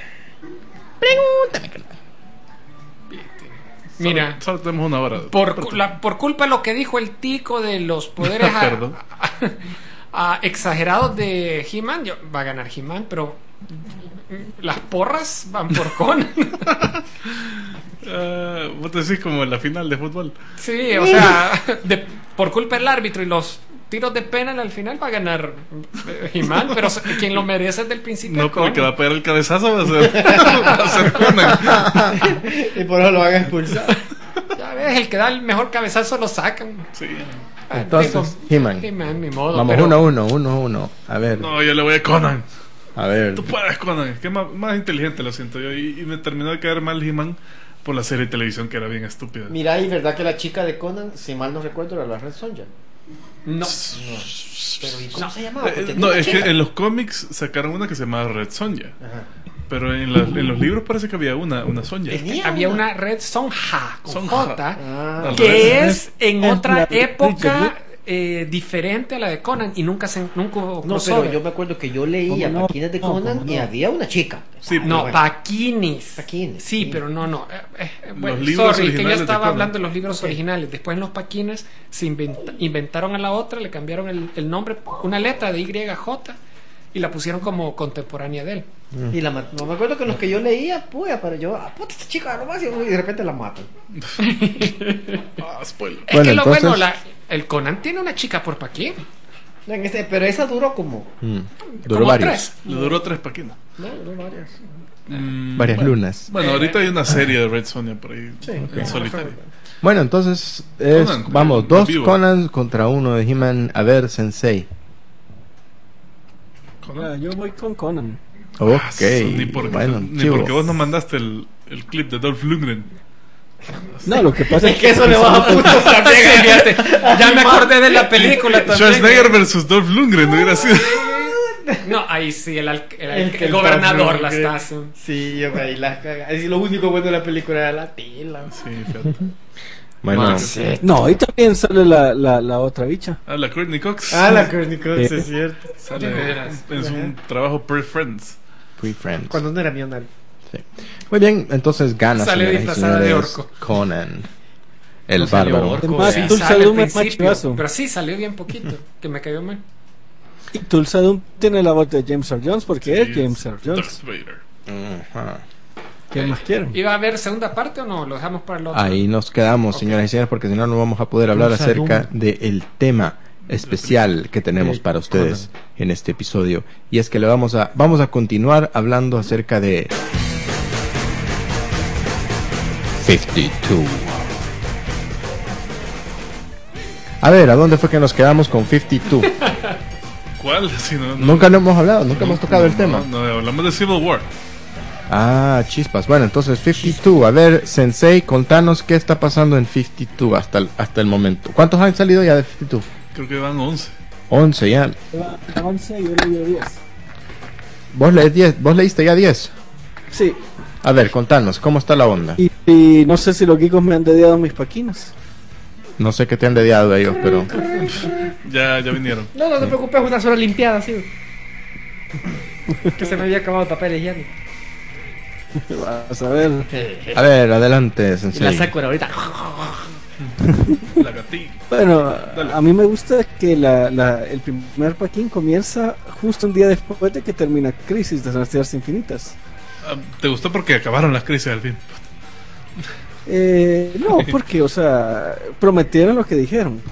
Mira, Solo, solo tenemos una hora. por, cu- la- por culpa de lo que dijo el tico de los poderes a- Perdón. a- a- exagerados de He-Man, yo- va a ganar He-Man, pero mm, las porras van por Conan. Ah, vos te decís como en la final de fútbol. Sí, o sea, de- por culpa del árbitro y los tiros de penal al final va a ganar eh, He-Man, pero se- quien lo merece desde el principio No, es pero el que va Conan. a pegar el cabezazo va a ser, va a ser Conan. Y por eso lo van a expulsar. Ya ves, el que da el mejor cabezazo lo sacan. Sí. Ah, Entonces, digo, He-Man. He-Man, ni modo. Vamos pero- uno a uno, uno a uno. A ver, No, yo le voy a Conan. a ver. Tú puedes, Conan. Es que es más, más inteligente, lo siento yo. Y, y me terminó de caer mal He-Man por la serie de televisión que era bien estúpida. Mira, y verdad que la chica de Conan, si mal no recuerdo, era la Red Sonja. No. Pero ¿y cómo No. se llamaba? Eh, Porque no, tenía es que chica. en los cómics sacaron una que se llamaba Red Sonja. Ajá. Pero en, la- en los libros parece que había una, una Sonja. Tenía Había una red Sonja con Sonja. J, Ah, Al que revés. es en Es otra la de época Richard eh, diferente a la de Conan y nunca se nunca hubo no, crossover. pero yo me acuerdo que yo leía ¿Cómo no? Paquines de No, Conan ¿cómo y no? había una chica. Sí, Ah, No, bueno. Paquinis. Paquines, Sí, sí. pero no, no. eh, eh, bueno, Los libros sorry, que yo originales de estaba Conan. hablando de los libros originales. Después en los Paquines se inventa- inventaron a la otra, le cambiaron el, el nombre, una letra de Y J y la pusieron como contemporánea de él. Y la mat- no me acuerdo que los que yo leía, pues, pero yo, ah, puta, esta chica nomás, y de repente la matan. Ah, spoiler. Es Bueno, que lo entonces- bueno, la- el Conan tiene una chica por Paquín. No, en este, pero esa duró como. Mm, duró Como varios. tres. Le duró tres paquinas. No, duró varias. Mm, Varias bueno. lunas. Bueno, ahorita hay una serie de Red Sonja por ahí Sí, en ok. solitario. Bueno, entonces es, Conan, vamos, el- dos el vivo. Conan contra uno de He-Man. A ver, Sensei. Conan. Ah, yo voy con Conan. Ok, Ah, ni porque, bueno, ni chivo. porque vos nos mandaste el, el clip de Dolph Lundgren. No, lo que pasa es Es que eso le va a puto Sí, fíjate, ya me acordé de la película también. Schwarzenegger versus Dolph Lundgren, no hubiera sido. No, ahí sí, el, al- el, El el que el gobernador Dolph la Lundgren. está haciendo. Sí, yo ahí la caga. Es lo único bueno de la película era la tela. Sí, fíjate. Bueno, Más. No, y también sale la, la, la otra bicha. Habla Courtney Cox. Ah, la Courtney Cox, Sí. es cierto. Sale De veras. en su trabajo Pre-Friends. Free Friends. Cuando no era millonario. Sí. Muy bien, entonces gana, Sale señoras y disfrazada de señores, orco. Conan, el No salió bárbaro. orco. Además, Sí, Tulsa sale al Doom es más principio, chivazo. pero sí salió bien poquito, que me cayó mal. Y Tulsa Doom tiene la voz de James Earl Jones porque es Sí, James Earl Jones. Darth Vader. Ajá. ¿Qué más quieren? ¿Iba a haber segunda parte o no? Lo dejamos para el otro. Ahí nos quedamos, Ok. señoras y señores, porque si no, no vamos a poder hablar Tulsa acerca Doom. del tema especial que tenemos Eh, para ustedes en este episodio. Y es que le vamos a, vamos a continuar hablando acerca de cincuenta y dos. A ver, ¿a dónde fue que nos quedamos con cincuenta y dos? ¿Cuál? Si no, no- Nunca lo hemos hablado, nunca no, hemos tocado el no, tema. No, hablamos de Civil War. Ah, chispas. Bueno, entonces cincuenta y dos. A ver, Sensei, contanos qué está pasando en cincuenta y dos hasta el, hasta el momento. ¿Cuántos han salido ya de cincuenta y dos? Creo que van once. once ya. once y yo le digo diez. ¿Vos, lees diez, ¿Vos leíste ya diez? Sí. A ver, contanos, ¿cómo está la onda? Y, y no sé si los geekos me han dediado mis paquinas. No sé qué te han dediado ellos, pero... Ya, ya vinieron. No, no te preocupes, una sola limpiada, sí. Que se me había acabado el papel higiénico. Vas a ver. A ver, adelante, Y sensei. la saco ahorita. La gatilla. Bueno, Dale. a mí me gusta que la, la, el primer paquín comienza justo un día después de que termina Crisis de las Tierras Infinitas. Ah, ¿Te gustó porque acabaron las crisis al fin? Eh, no, porque, o sea, prometieron lo que dijeron.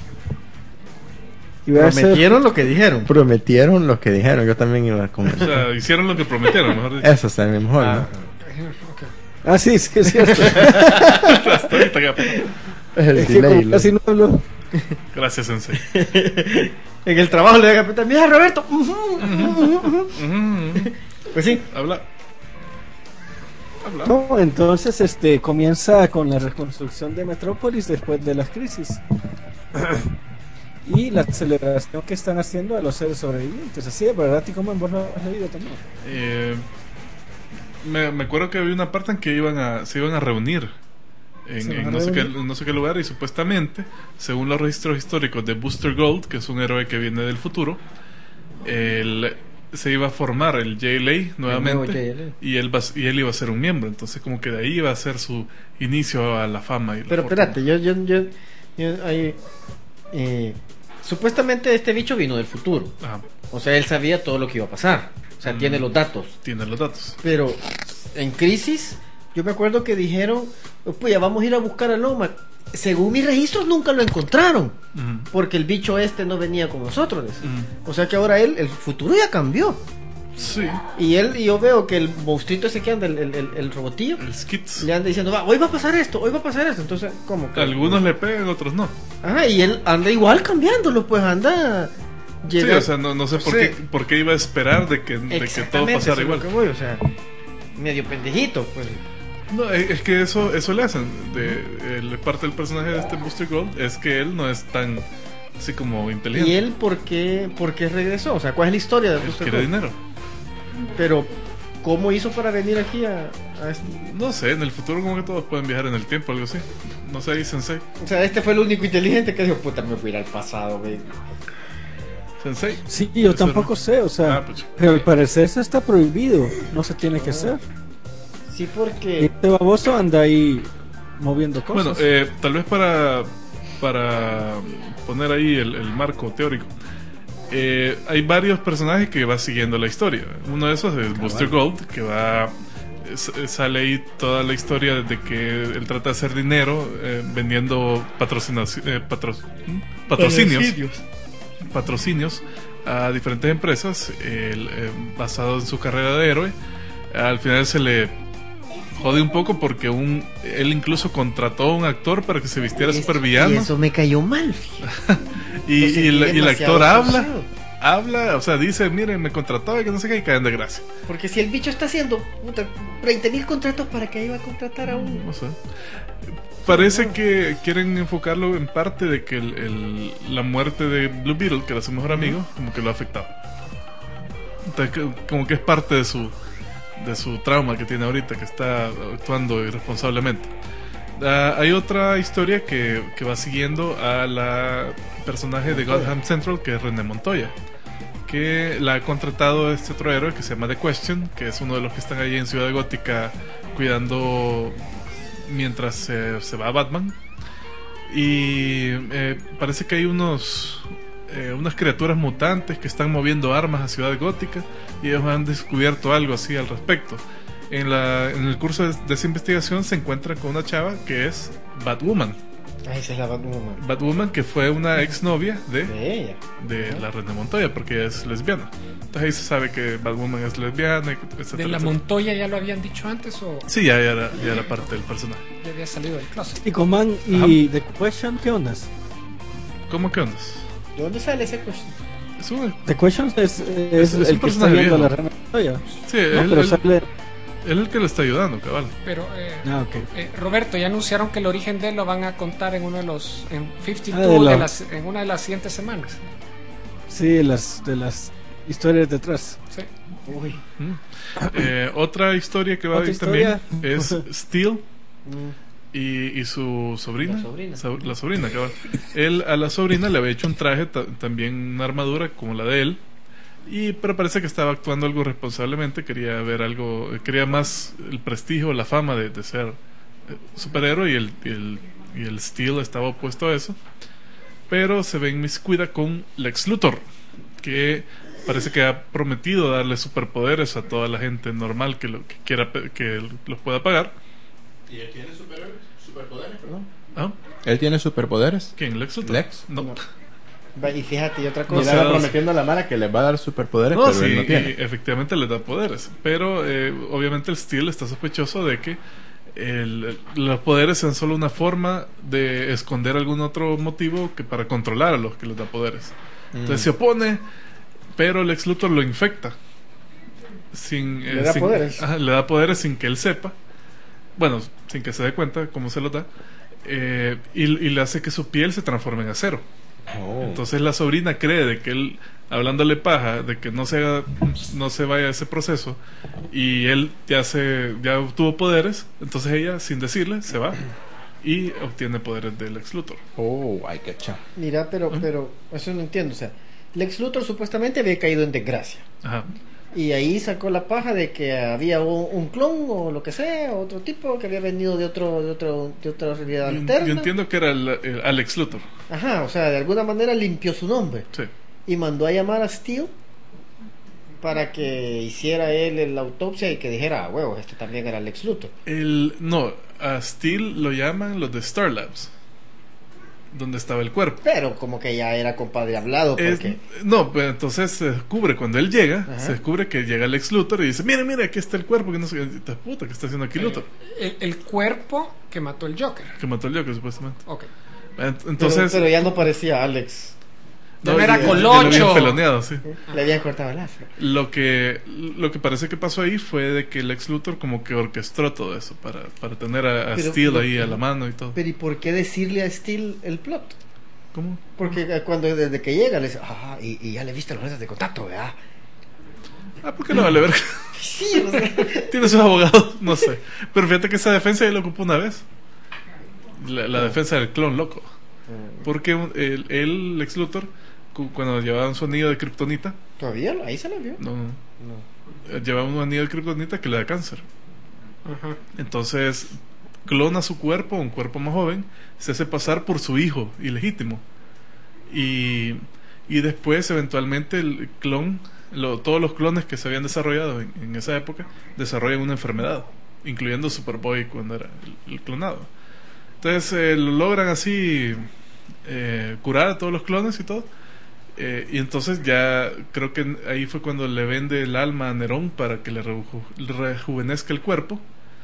Iba a ser- Prometieron lo que dijeron. Prometieron lo que dijeron, yo también iba a comer. O sea, hicieron lo que prometieron, mejor dicho. Eso está bien mejor, ¿no? Ah, sí, sí, es cierto. Hasta ahorita acá. El Es que delay, como lo- casi no hablo. Gracias, Sensei. En el trabajo le diga, mira Roberto. Ujú, ujú, ujú". Ujú. Pues sí. Habla. Habla. No, entonces este comienza con la reconstrucción de Metrópolis después de las crisis. Y la celebración que están haciendo a los seres sobrevivientes. Así de verdad, ¿y cómo en vos lo has leído también? Eh, me, me acuerdo que había una parte en que iban a, se iban a reunir en, Se van en a no, sé qué, reunir. no sé qué lugar, y supuestamente, según los registros históricos de Booster Gold, que es un héroe que viene del futuro, el, se iba a formar el J L A nuevamente, J L A. y él va, y él iba a ser un miembro. Entonces como que de ahí iba a ser su inicio a la fama y la Pero fortuna. espérate, yo, yo, yo, yo ahí, eh, supuestamente este bicho vino del futuro. Ajá, O sea, él sabía todo lo que iba a pasar. O sea, Mm. tiene los datos. tiene los datos. Pero en Crisis, yo me acuerdo que dijeron, pues ya vamos a ir a buscar a Loma. Según mis registros, nunca lo encontraron. Ujú, Porque el bicho este no venía con nosotros. ujú. O sea que ahora él, el futuro ya cambió. Sí, Y él, y yo veo que el monstruito ese que anda, el, el, el, el robotillo, el Skits. le anda diciendo, va, hoy va a pasar esto, hoy va a pasar esto. Entonces, ¿cómo que? Algunos le pegan, otros no. Ajá, y él anda igual cambiándolo, pues anda. Sí, llega- o sea, no, no sé por, Sí. qué, por qué iba a esperar de que, de que todo Exactamente, pasara eso es lo igual. que voy, o sea, medio pendejito, pues. No, es es que eso eso le hacen. De, el- parte del personaje de este Booster Gold es que él no es tan así como inteligente. ¿Y él por qué, por qué regresó? O sea, ¿cuál es la historia de Él Booster quiere Gold? dinero. Pero, ¿cómo hizo para venir aquí a, a este? No sé, en el futuro como que todos pueden viajar en el tiempo, algo así. No sé, ahí Sensei. O sea, este fue el único inteligente que dijo, puta, me voy a ir al pasado, güey. Sensei. Sí, yo Eso tampoco no- sé, o sea, Ah, pues. pero al parecer eso está prohibido, no se tiene que hacer. Sí, Y porque... este baboso anda ahí moviendo cosas. Bueno, eh, tal vez para, para poner ahí el, el marco teórico. Eh, hay varios personajes que va siguiendo la historia. Uno de esos es Booster Gold, que va es- sale ahí toda la historia de que él trata de hacer dinero eh, vendiendo patrocinaci- eh, patro- ¿hmm? patrocinios patrocinios a diferentes empresas, él, eh, basado en su carrera de héroe. Al final se le jode un poco porque un él incluso contrató a un actor para que se vistiera Y super villano, Y eso me cayó mal. y, Lo sentí y el, y el demasiado actor habla forzado. habla, o sea, dice, miren, me contrató y que no sé qué, y caen de gracia. Porque si el bicho está haciendo puta, veinte mil contratos, ¿para qué iba a contratar a un...? No sé. Parece que quieren enfocarlo en parte de que el, el- la muerte de Blue Beetle, que era su mejor amigo, como que lo ha afectado. Entonces, que- como que es parte de su de su trauma que tiene ahorita, que está actuando irresponsablemente. Ah, hay otra historia que, que va siguiendo a la personaje de Gotham Central, que es René Montoya, que la ha contratado este otro héroe que se llama The Question, que es uno de los que están ahí en Ciudad Gótica cuidando mientras se, se va Batman. Y eh, parece que hay unos eh, unas criaturas mutantes que están moviendo armas a Ciudad Gótica, y ellos han descubierto algo así al respecto. En, la, en el curso de, de esa investigación se encuentran con una chava que es Batwoman. Ah, esa es la Batwoman. Batwoman, que fue una exnovia de, De ella. de la René Montoya, porque ella es lesbiana. Entonces ahí se sabe que Batwoman es lesbiana, etcétera, ¿De la etcétera. Montoya ya lo habían dicho antes o Sí, ya, ya, era, ya era parte del personaje. ya había salido del closet? Y Coman y The Question, ¿qué onda? ¿Cómo que ondas? ¿De dónde sale ese question? Es un, The Question es, es, Es- es un el que está personaje viendo a la viejo. Reina Montoya. sí, No, él, pero él- sale. él es el que le está ayudando, cabal. Pero, eh, Ah, ok. eh, Roberto, ya anunciaron que el origen de él lo van a contar en uno de los. En cincuenta y dos, Ah, de la- de las, en una de las siguientes semanas. Sí, de las, de las historias detrás. Sí. Uy. Mm. Eh, otra historia que va a ¿Otra ir también historia? es Steel Mm. y, y su sobrina. La sobrina. Sa- La sobrina, cabal. Él a la sobrina le había hecho un traje, ta- también una armadura como la de él. Y, pero parece que estaba actuando algo responsablemente. Quería ver algo, quería más el prestigio, la fama de, de ser eh, superhéroe. Y el, y el, y el Steel estaba opuesto a eso. Pero se ve inmiscuida con Lex Luthor, que parece que ha prometido darle superpoderes a toda la gente normal que lo que quiera pe- que los pueda pagar. ¿Y él tiene super, superpoderes, perdón? ¿Ah? ¿Él tiene superpoderes? ¿Quién? ¿Lex Luthor? ¿Lex? No. No. Va, y fíjate, y otra Y No le cosa. sé, anda no sé. prometiendo a la Mara que le va a dar superpoderes, No, pero sí, él no y tiene. efectivamente le da poderes. Pero eh, obviamente el Steel está sospechoso de que el- los poderes sean solo una forma de esconder algún otro motivo que para controlar a los que les da poderes. Entonces Mm. se opone, pero Lex Luthor lo infecta. Sin, eh, Le da sin- poderes. ajá, le da poderes sin que él sepa. Bueno, sin que se dé cuenta cómo se lo da. Eh, y, y le hace que su piel se transforme en acero. Oh. Entonces la sobrina cree de que él, hablándole paja, de que no se haga, no se vaya a ese proceso, y él ya se, ya obtuvo poderes, entonces ella, sin decirle, se va y obtiene poderes del Lex Luthor. Oh, ay, qué cha. Mira, pero, pero eso no entiendo. O sea, Lex Luthor supuestamente había caído en desgracia. Ajá. Y ahí sacó la paja de que había un, un clon o lo que sea, otro tipo que había venido de otro de otro de otra realidad Yo, alterna. yo entiendo que era el, el Alex Luthor. Ajá, o sea, de alguna manera limpió su nombre Sí. y mandó a llamar a Steel para que hiciera él la autopsia y que dijera, ah, huevos, este también era Lex Luthor. El, no, a Steel lo llaman los de Star Labs, donde estaba el cuerpo. Pero como que ya era compadre hablado Es- porque no, pero entonces se descubre cuando él llega, Ajá. se descubre que llega Lex Luthor y dice, mire, mire, aquí está el cuerpo, que no sé qué, puta, ¿qué está haciendo aquí Luthor? El, el cuerpo que mató el Joker. Que mató al Joker, supuestamente. Ok. Ent- pero, Entonces, pero ya no parecía Alex. Ya no era ya- ya Colocho. lo habían peloneado, sí. Le habían cortado el afro. Lo que, lo que parece que pasó ahí fue de que Lex Luthor como que orquestó todo eso para, para tener a, a Pero- Steel pero- ahí a la mano y todo. Pero ¿y por qué decirle a Steel el plot? ¿Cómo? Porque eh, cuando desde que llega le dice, ah, y, y ya le viste los meses de contacto, ¿verdad? Ah, ¿por qué no vale ver? Sí, o sea, Tiene sus abogados, no sé. Pero fíjate que esa defensa ya lo ocupó una vez. La, la defensa del clon loco. Porque él, él, Lex Luthor, cu- cuando llevaban su anillo de kriptonita, todavía lo- ahí se lo vio. no, no, No. eh, llevaba un anillo de kriptonita que le da cáncer. Ajá. Entonces clona su cuerpo, un cuerpo más joven, se hace pasar por su hijo ilegítimo. Y, y después, eventualmente, el clon, lo- todos los clones que se habían desarrollado en, en esa época, desarrollan una enfermedad, incluyendo Superboy cuando era el, el clonado. Entonces eh, lo logran así eh, curar a todos los clones y todo. Eh, y entonces ya creo que ahí fue cuando le vende el alma a Nerón para que le reju- rejuvenezca el cuerpo.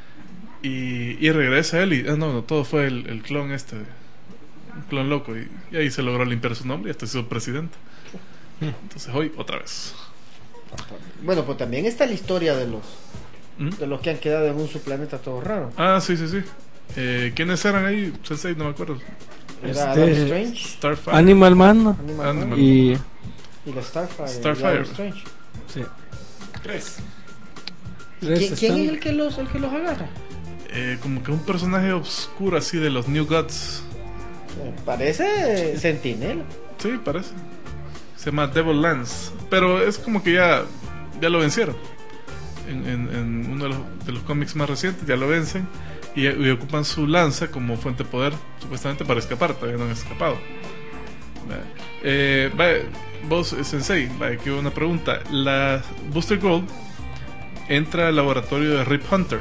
Y, y regresa él y... Ah, no, no, todo fue el, el clon este. Un clon loco. Y, y ahí se logró limpiar su nombre y hasta hizo presidente. Entonces hoy, otra vez. Bueno, pues también está la historia de los ¿Mm? de los que han quedado en un subplaneta todo raro. Ah, sí, sí, sí. Eh, ¿Quiénes eran ahí? Sensei, no me acuerdo. Era Este- Adam Strange, Starfire. Animal Man Animal Animal Man, y y la Starfire. y Starfire. Adam Strange. sí. Tres. ¿Quién, Tres quién están- es el que los el que los agarra? Eh, como que un personaje oscuro así de los New Gods. Eh, Parece Sentinela. Sí, parece. Se llama Devil Lance. Pero es como que ya, ya lo vencieron. En, en- en uno de los, de los cómics más recientes ya lo vencen. Y, y ocupan su lanza como fuente de poder, supuestamente para escapar. Todavía no han escapado. Vale. Eh, vale, vos, eh, Sensei, vale, aquí una pregunta. La Booster Gold entra al laboratorio de Rip Hunter.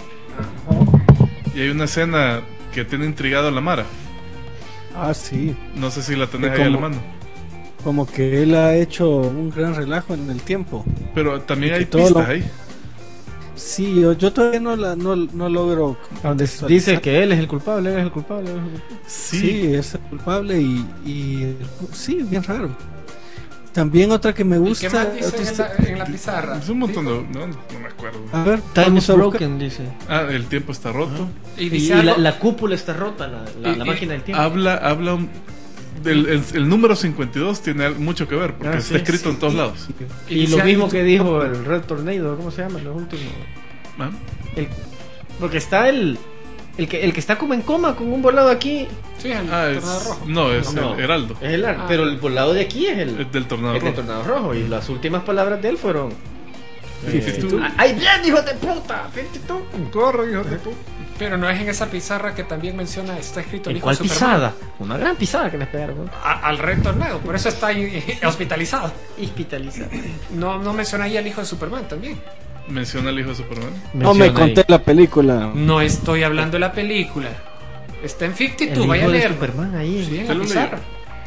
Y hay una escena que tiene intrigado a la Mara. Ah, sí. No sé si la tenés ¿Y ahí a la cómo? mano. Como que él ha hecho un gran relajo en el tiempo. Pero también Y que hay todo pistas lo- ahí. Sí, yo, yo todavía no, la, no, no logro. Donde contextualizar. dice que él es el culpable, él es el culpable. él es el culpable. Sí. Sí, es el culpable y, y sí, bien raro. También otra que me ¿Y gusta. qué más dice otra en historia- la, en la pizarra? Es un montón de... No, no me acuerdo. A ver, Time vamos is a buscar- broken, dice. Ah, el tiempo está roto. Y Y dice la, algo- la cúpula está rota, la, la, Y- la y- máquina del tiempo. Habla, habla un- el, el, el número cincuenta y dos tiene mucho que ver, porque Ah, está sí, escrito sí. en todos lados. Y, Y lo se ha mismo dicho- que dijo el Red Tornado, ¿cómo se llama? Los últimos. ¿Ah? El, porque está el, el que el que está como en coma con un volado aquí. Sí, el Ah, tornado es, rojo. no, es No. el Heraldo, Es el ar- Ah. pero el volado de aquí es el, es del tornado es el rojo. tornado rojo. Y las últimas palabras de él fueron. cincuenta y dos. ¡Ay, bien, hijo de puta! cincuenta y dos. Corre, hijo de puta. Pero no es en esa pizarra que también menciona, está escrito el ¿En hijo cuál de Superman. pisada? Una gran pisada que les pegaron. ¿no? A- al Red Tornado, por eso está ahí, hospitalizado. Hospitalizada. No, no menciona ahí al hijo de Superman también. Menciona al hijo de Superman. No me conté la película. No estoy hablando de la película. Está en cincuenta y dos, El vaya a hijo de leerlo. Superman ahí. Sí, en Te la lo pizarra.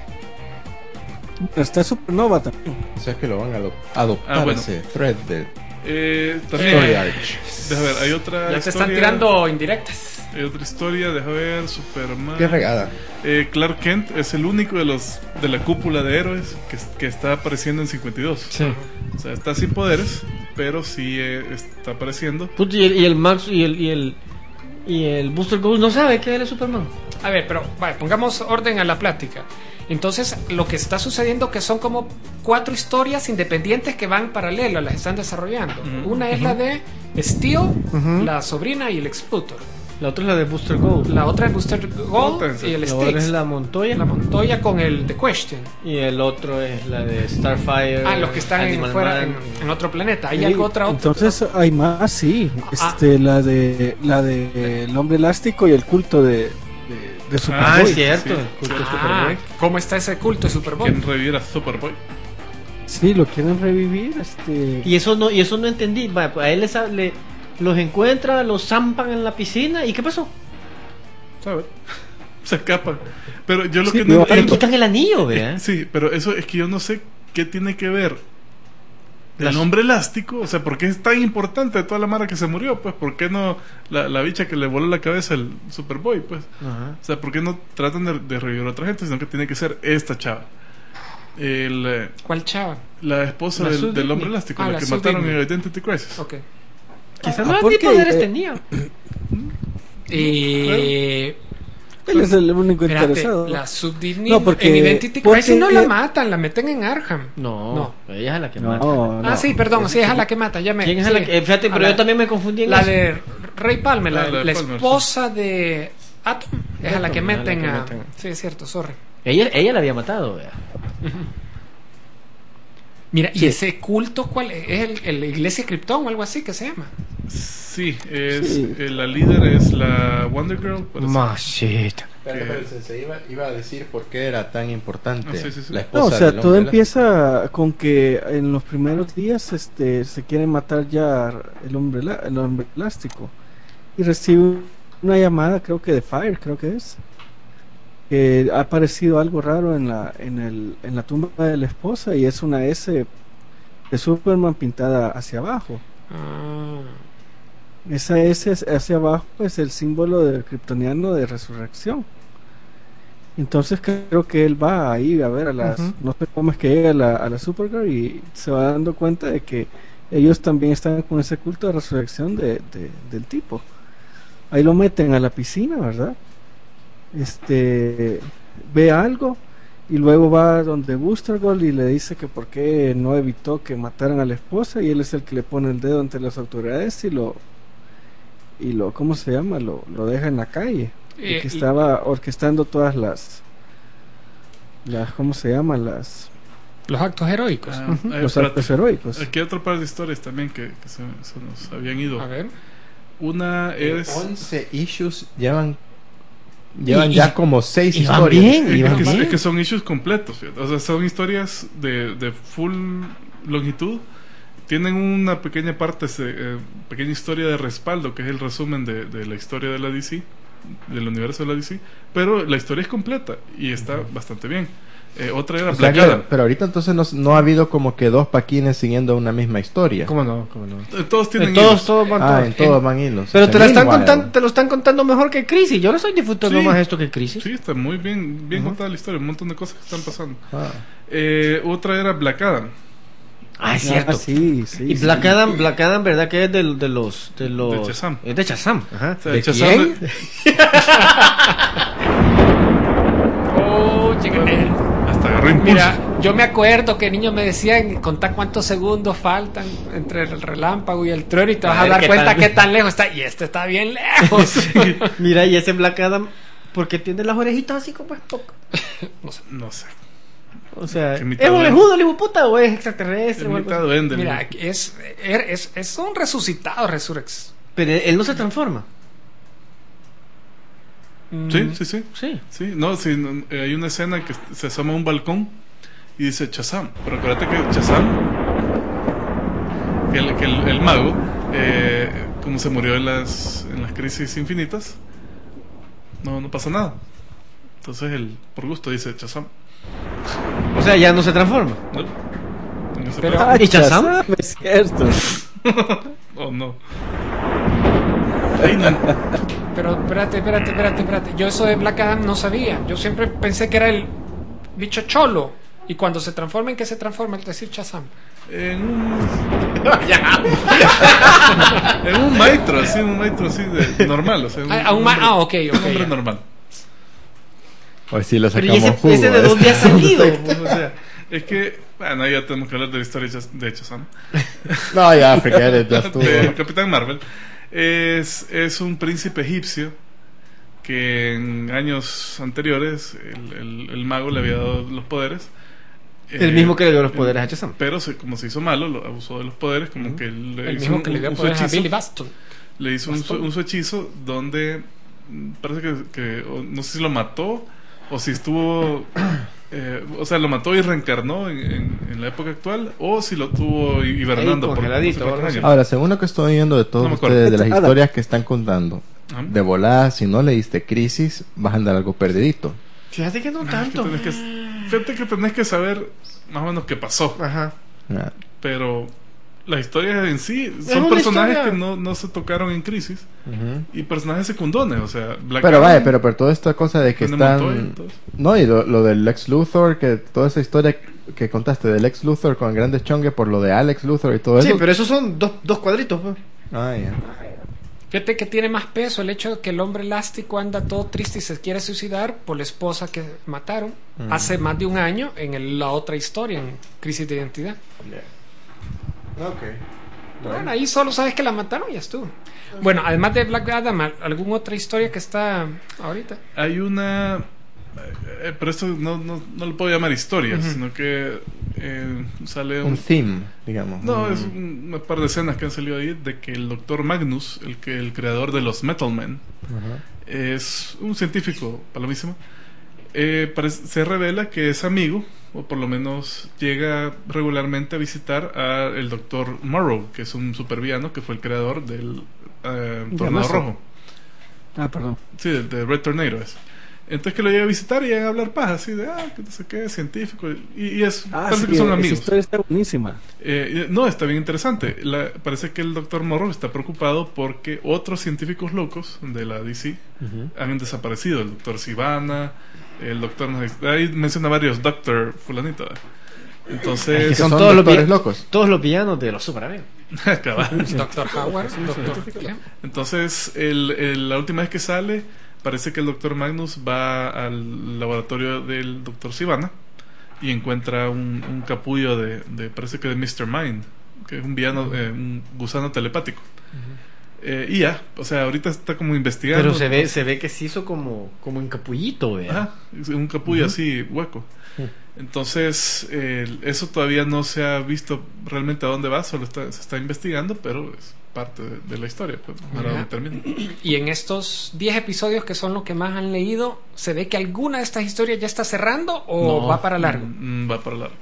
Está Supernova también. O sea que lo van a ado- adoptar Ah, bueno. ese thread de Eh, también, Story Eh, Arch. deja ver, hay otra Ya te están historia- tirando indirectas. Hay otra historia, deja ver, Superman. Qué regada. Eh, Clark Kent es el único de los de la cúpula de héroes que, que está apareciendo en cincuenta y dos. Sí. O sea, está sin poderes, pero sí eh, está apareciendo. Puta, y, el, y el Max y el, y el y el Booster Gold no sabe que él es Superman. A ver, pero vale, pongamos orden a la plática. Entonces, lo que está sucediendo que son como cuatro historias independientes que van paralelas, las están desarrollando. Ujú. Una es la de Steel, Ujú. la sobrina y el Explotor. La otra es la de Booster Gold. La otra es Booster Gold Otra, y el La otra Styx. es la Montoya. La Montoya con el The Question. Y el otro es la de Starfire. Ah, los que están en, Animal fuera en, Man. en otro planeta. ¿Hay Sí, algo otra otra? Entonces hay más, sí. Ah. Este, la de la de el hombre elástico y el culto de, de, de Ah, Superboy. Ah, es cierto. Sí. El culto de Ah, Superboy. ¿cómo está ese culto de Superboy? Quien reviviera a Superboy. Sí, lo quieren revivir. Este, Y eso no, y eso no entendí. Va, pues a él les ha- le, los encuentra, los zampan en la piscina. ¿Y qué pasó? ¿Sabes? Se escapan. Pero yo lo Sí, que pero no Le entiendo. quitan el anillo, ¿verdad? Sí, pero eso es que yo no sé qué tiene que ver Las- el hombre elástico. O sea, ¿por qué es tan importante toda la mara que se murió? Pues, ¿por qué no la, la bicha que le voló la cabeza al Superboy? Pues, Ajá. o sea, ¿por qué no tratan de, de revivir a otra gente? Sino que tiene que ser esta chava. El, eh, ¿Cuál chava? la esposa La del, Sue del hombre Dibny. elástico, Ah, la la que Sue mataron Dibny. en Identity Crisis. Ok. Quizás Ah, no porque, ni poderes eh, tenía. Eh, él es el único espérate, interesado. la Subdivni No, porque- en Identity porque- Crisis no la matan, la meten en Arkham. No, No. ella es la que No, mata. no. Ah, sí, perdón, sí, es a la que mata. Ya me, ¿Quién es sí. la que.? eh, fíjate, A pero la- yo también me confundí en La eso. de Ray Palmer, la, Ah, la de la Palmer, esposa de Atom, es a la que Atom, a la meten que a. meten. Sí, es cierto, sorry. Ella, ella la había matado, ¿verdad? Mira, ¿y Sí. ese culto cuál es? ¿Es el, el Iglesia Krypton o algo así que se llama? Sí, es, Sí. eh, la líder es la Wonder Girl. parece. Machita. Espérate, espérate, se iba, iba a decir por qué era tan importante Ah, sí, sí, sí. la No, esposa o sea, del todo hombre empieza con que en los primeros días este, se quiere matar ya el hombre, elá- el hombre elástico. Y recibe una llamada, creo que de Fire, creo que es. Que ha aparecido algo raro en la, en, el, en la tumba de la esposa y es una S de Superman pintada hacia abajo. Ah, Esa S hacia abajo es el símbolo del kryptoniano de resurrección. Entonces creo que él va ahí a ver a las, Ujú. no sé cómo es que llega a la, a la Supergirl y se va dando cuenta de que ellos también están con ese culto de resurrección de, de- del tipo. Ahí lo meten a la piscina, ¿verdad? Este ve algo y luego va donde Booster Gold y le dice que por qué no evitó que mataran a la esposa y él es el que le pone el dedo ante las autoridades y lo y lo ¿cómo se llama? lo, lo deja en la calle Eh, y que y- estaba orquestando todas las las ¿cómo se llama? las los actos heroicos. Ah, ujú, eh, los espérate. actos heroicos. Aquí hay otro par de historias también que, que se, se nos habían ido. A ver. Una Eh, es. once issues llevan llevan Y- ya y- como seis y van historias. bien. Es, Iban que, bien. es que son issues completos, fíjate. O sea, son historias de, de full longitud. Tienen una pequeña parte, se- eh, pequeña historia de respaldo, que es el resumen de, de la historia de la D C, del universo de la D C. Pero la historia es completa y está bastante bien. Eh, otra era O sea Black que- Adam. pero ahorita entonces no, no ha habido como que dos paquines siguiendo una misma historia. ¿Cómo no? ¿Cómo no? Eh, Todos tienen En todos, hilos. todos van Ah, todos. en todos En- van hilos. Pero O sea, te, la están Meanwhile. contando, te lo están contando mejor que Crisis. Yo lo estoy disfrutando Sí. más esto que Crisis. Sí, está muy bien, bien Ujú. contada la historia. Un montón de cosas que están pasando. Ah. Eh, otra era Black Adam. Ah, es cierto. Ah, sí, sí, Y sí. Black Adam, Black Adam, ¿verdad que es del- de, los de los De Shazam. Es de Shazam, ajá. O sea, ¿De Shazam- quién? Oh, Eh, Hasta agarró impulso. Mira, yo me acuerdo que niños me decían, contá cuántos segundos faltan entre el relámpago y el trueno y te vas a, A ver dar qué cuenta tan- qué tan lejos está. Y este está bien lejos. Mira, y ese Black Adam, ¿por qué tiene las orejitas así como es poco? No sé. O sea, Que mitad ¿es duende. orejudo el hijo puta o es extraterrestre? Es o algo mitad así? duende. Mira, es, es, es un resucitado Resurrex. Pero él no se transforma. Sí, sí, sí. Sí. Sí, no, sí, no, eh, hay una escena que se asoma a un balcón y dice Shazam. Pero acuérdate que Shazam, que el, que el, el mago, eh, como se murió en las, en las crisis infinitas, no, no pasa nada. Entonces él, por gusto, dice Shazam. O sea, ya no se transforma. ¿No? En ese Pero- pedo. ¿Y Shazam? Es cierto. Oh, no. Ahí no. Pero espérate, espérate, espérate, espérate. Yo eso de Black Adam no sabía. Yo siempre pensé que era el bicho cholo. Y cuando se transforma, ¿en qué se transforma? Es decir, Shazam. En un. en un maestro, así, un maestro así de normal. O sea, un, Ah, a un ma- hombre- ah, ok, ok, Un hombre ya. normal. Hoy sí le Pero sacamos ¿y ese, jugo. ese de a dónde ha esta- salido? Pues, o sea, Es que, bueno, ya tenemos que hablar de la historia de Chaz- de Shazam. No, ya, forget it, ya estuvo. De Capitán Marvel. Es, es un príncipe egipcio que en años anteriores el, el, el mago le había dado los poderes. el Eh, mismo que le dio los poderes a Shazam. Pero se- como se hizo malo, lo abusó de los poderes, como que le El hizo mismo un- que le dio un- su poderes a hechizo. Billy Baston. Le hizo un, su- un su hechizo donde mm, parece que, que o no sé si lo mató o si estuvo eh, o sea, lo mató y reencarnó en, en- en la época actual, o si lo tuvo hi- hibernando Ahí, por no sé congeladito, cuántos algo así. años. Ahora, según lo que estoy viendo de todos No me acuerdo. ustedes, de las Adam. historias que están contando, Ajá. de volada, si no leíste Crisis, vas a andar algo perdidito. Fíjate que no Ah, es que tanto. tenés que, fíjate que tenés que saber más o menos qué pasó, Ajá. Ah, pero las historias en sí Es son una personajes historia. que no, no se tocaron en Crisis ujú. y personajes secundones, o sea, Black Pero Adam, vaya, pero, pero toda esta cosa de que René Montoya, están... todo eso. No, y lo, lo del Lex Luthor, que toda esa historia que contaste del Lex Luthor con Grandes Chongue por lo de Alex Luthor y todo Sí, eso. pero esos son dos, dos cuadritos. Pues. Ah, ya. Fíjate que tiene más peso el hecho de que el hombre elástico anda todo triste y se quiere suicidar por la esposa que mataron Mm. hace más de un año en el- la otra historia, en Crisis de Identidad. Okay. Bueno, ahí solo sabes que la mataron y ya estuvo. Bueno, además de Black Adam, ¿al- ¿alguna otra historia que está ahorita? Hay una, eh, pero esto no, no, no lo puedo llamar historia, Ujú. sino que eh, sale Un un, theme, digamos. no, Un- es un- una par de escenas que han salido ahí de que el doctor Magnus, el que el creador de los Metal Men, Ajá. es un científico palomísimo. Eh, parece- se revela que es amigo, o por lo menos llega regularmente a visitar al doctor Morrow, que es un supervillano que fue el creador del eh, Tornado Llamazo. Rojo. Ah, perdón. Sí, de, de Red Tornado es. Entonces que lo llega a visitar y llegan a hablar paja, así de, ah, que no sé qué, científico. Y, y es, Ah, parece sí, que son esa amigos. historia está buenísima. Eh, no, está bien interesante. La- parece que el doctor Morrow está preocupado porque otros científicos locos de la D C Ujú. han desaparecido. El doctor Sivana, el doctor... Ahí menciona varios doctor fulanito. ¿eh? Es Entonces... que son son todos los, doctores vi- locos. todos los villanos de los super amigos. cabal. Doctor Howard, Doctor... ¿qué? Entonces, el, el- la última vez que sale, parece que el doctor Magnus va al laboratorio del doctor Sivana y encuentra un, un capullo de, de, parece que de mister Mind, que es un villano, eh, un gusano telepático. Eh, y ya, o sea, ahorita está como investigando. Pero se ve, se ve que se hizo como, como en capullito, ¿verdad? Ajá, es un capullo así, hueco. Entonces, eh, eso todavía no se ha visto realmente a dónde va, solo está, se está investigando, pero es parte de, de la historia, pues, para Mira. dónde termina. Y en estos diez episodios que son los que más han leído, ¿se ve que alguna de estas historias ya está cerrando o No. va para largo? Mm, va para largo.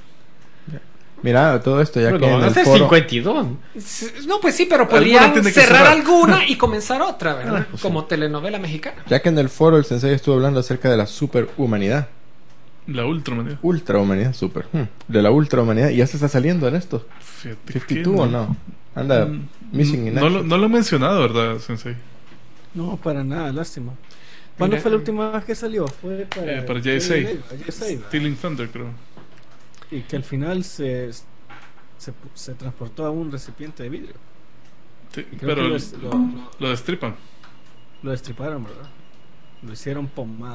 Mira, todo esto ya Pero que no, en van a el ser foro... cincuenta y dos. No, pues sí, pero Alguna podrían tiene que cerrar cerrar. alguna y comenzar otra, ¿verdad? Ah, pues Como telenovela mexicana. Ya que en el foro el sensei estuvo hablando acerca de la superhumanidad. La Ultraman. Ultrahumanidad, super. Hmm. De la ultrahumanidad. Y ya se está saliendo en esto. Fíjate ¿cincuenta y que dos o no? Anda Mm, missing in no, lo, action. no lo he mencionado, ¿verdad, Sensei? No, para nada, lástima. ¿Cuándo Mira, fue la última vez que salió? Fue para, Eh, para J S A. J S A, ¿verdad? Stealing Thunder, creo. Y que al final se, se, se transportó a un recipiente de vidrio. Sí, Y creo pero que lo, lo, lo, lo destripan. lo destriparon, ¿verdad? Lo hicieron pomada.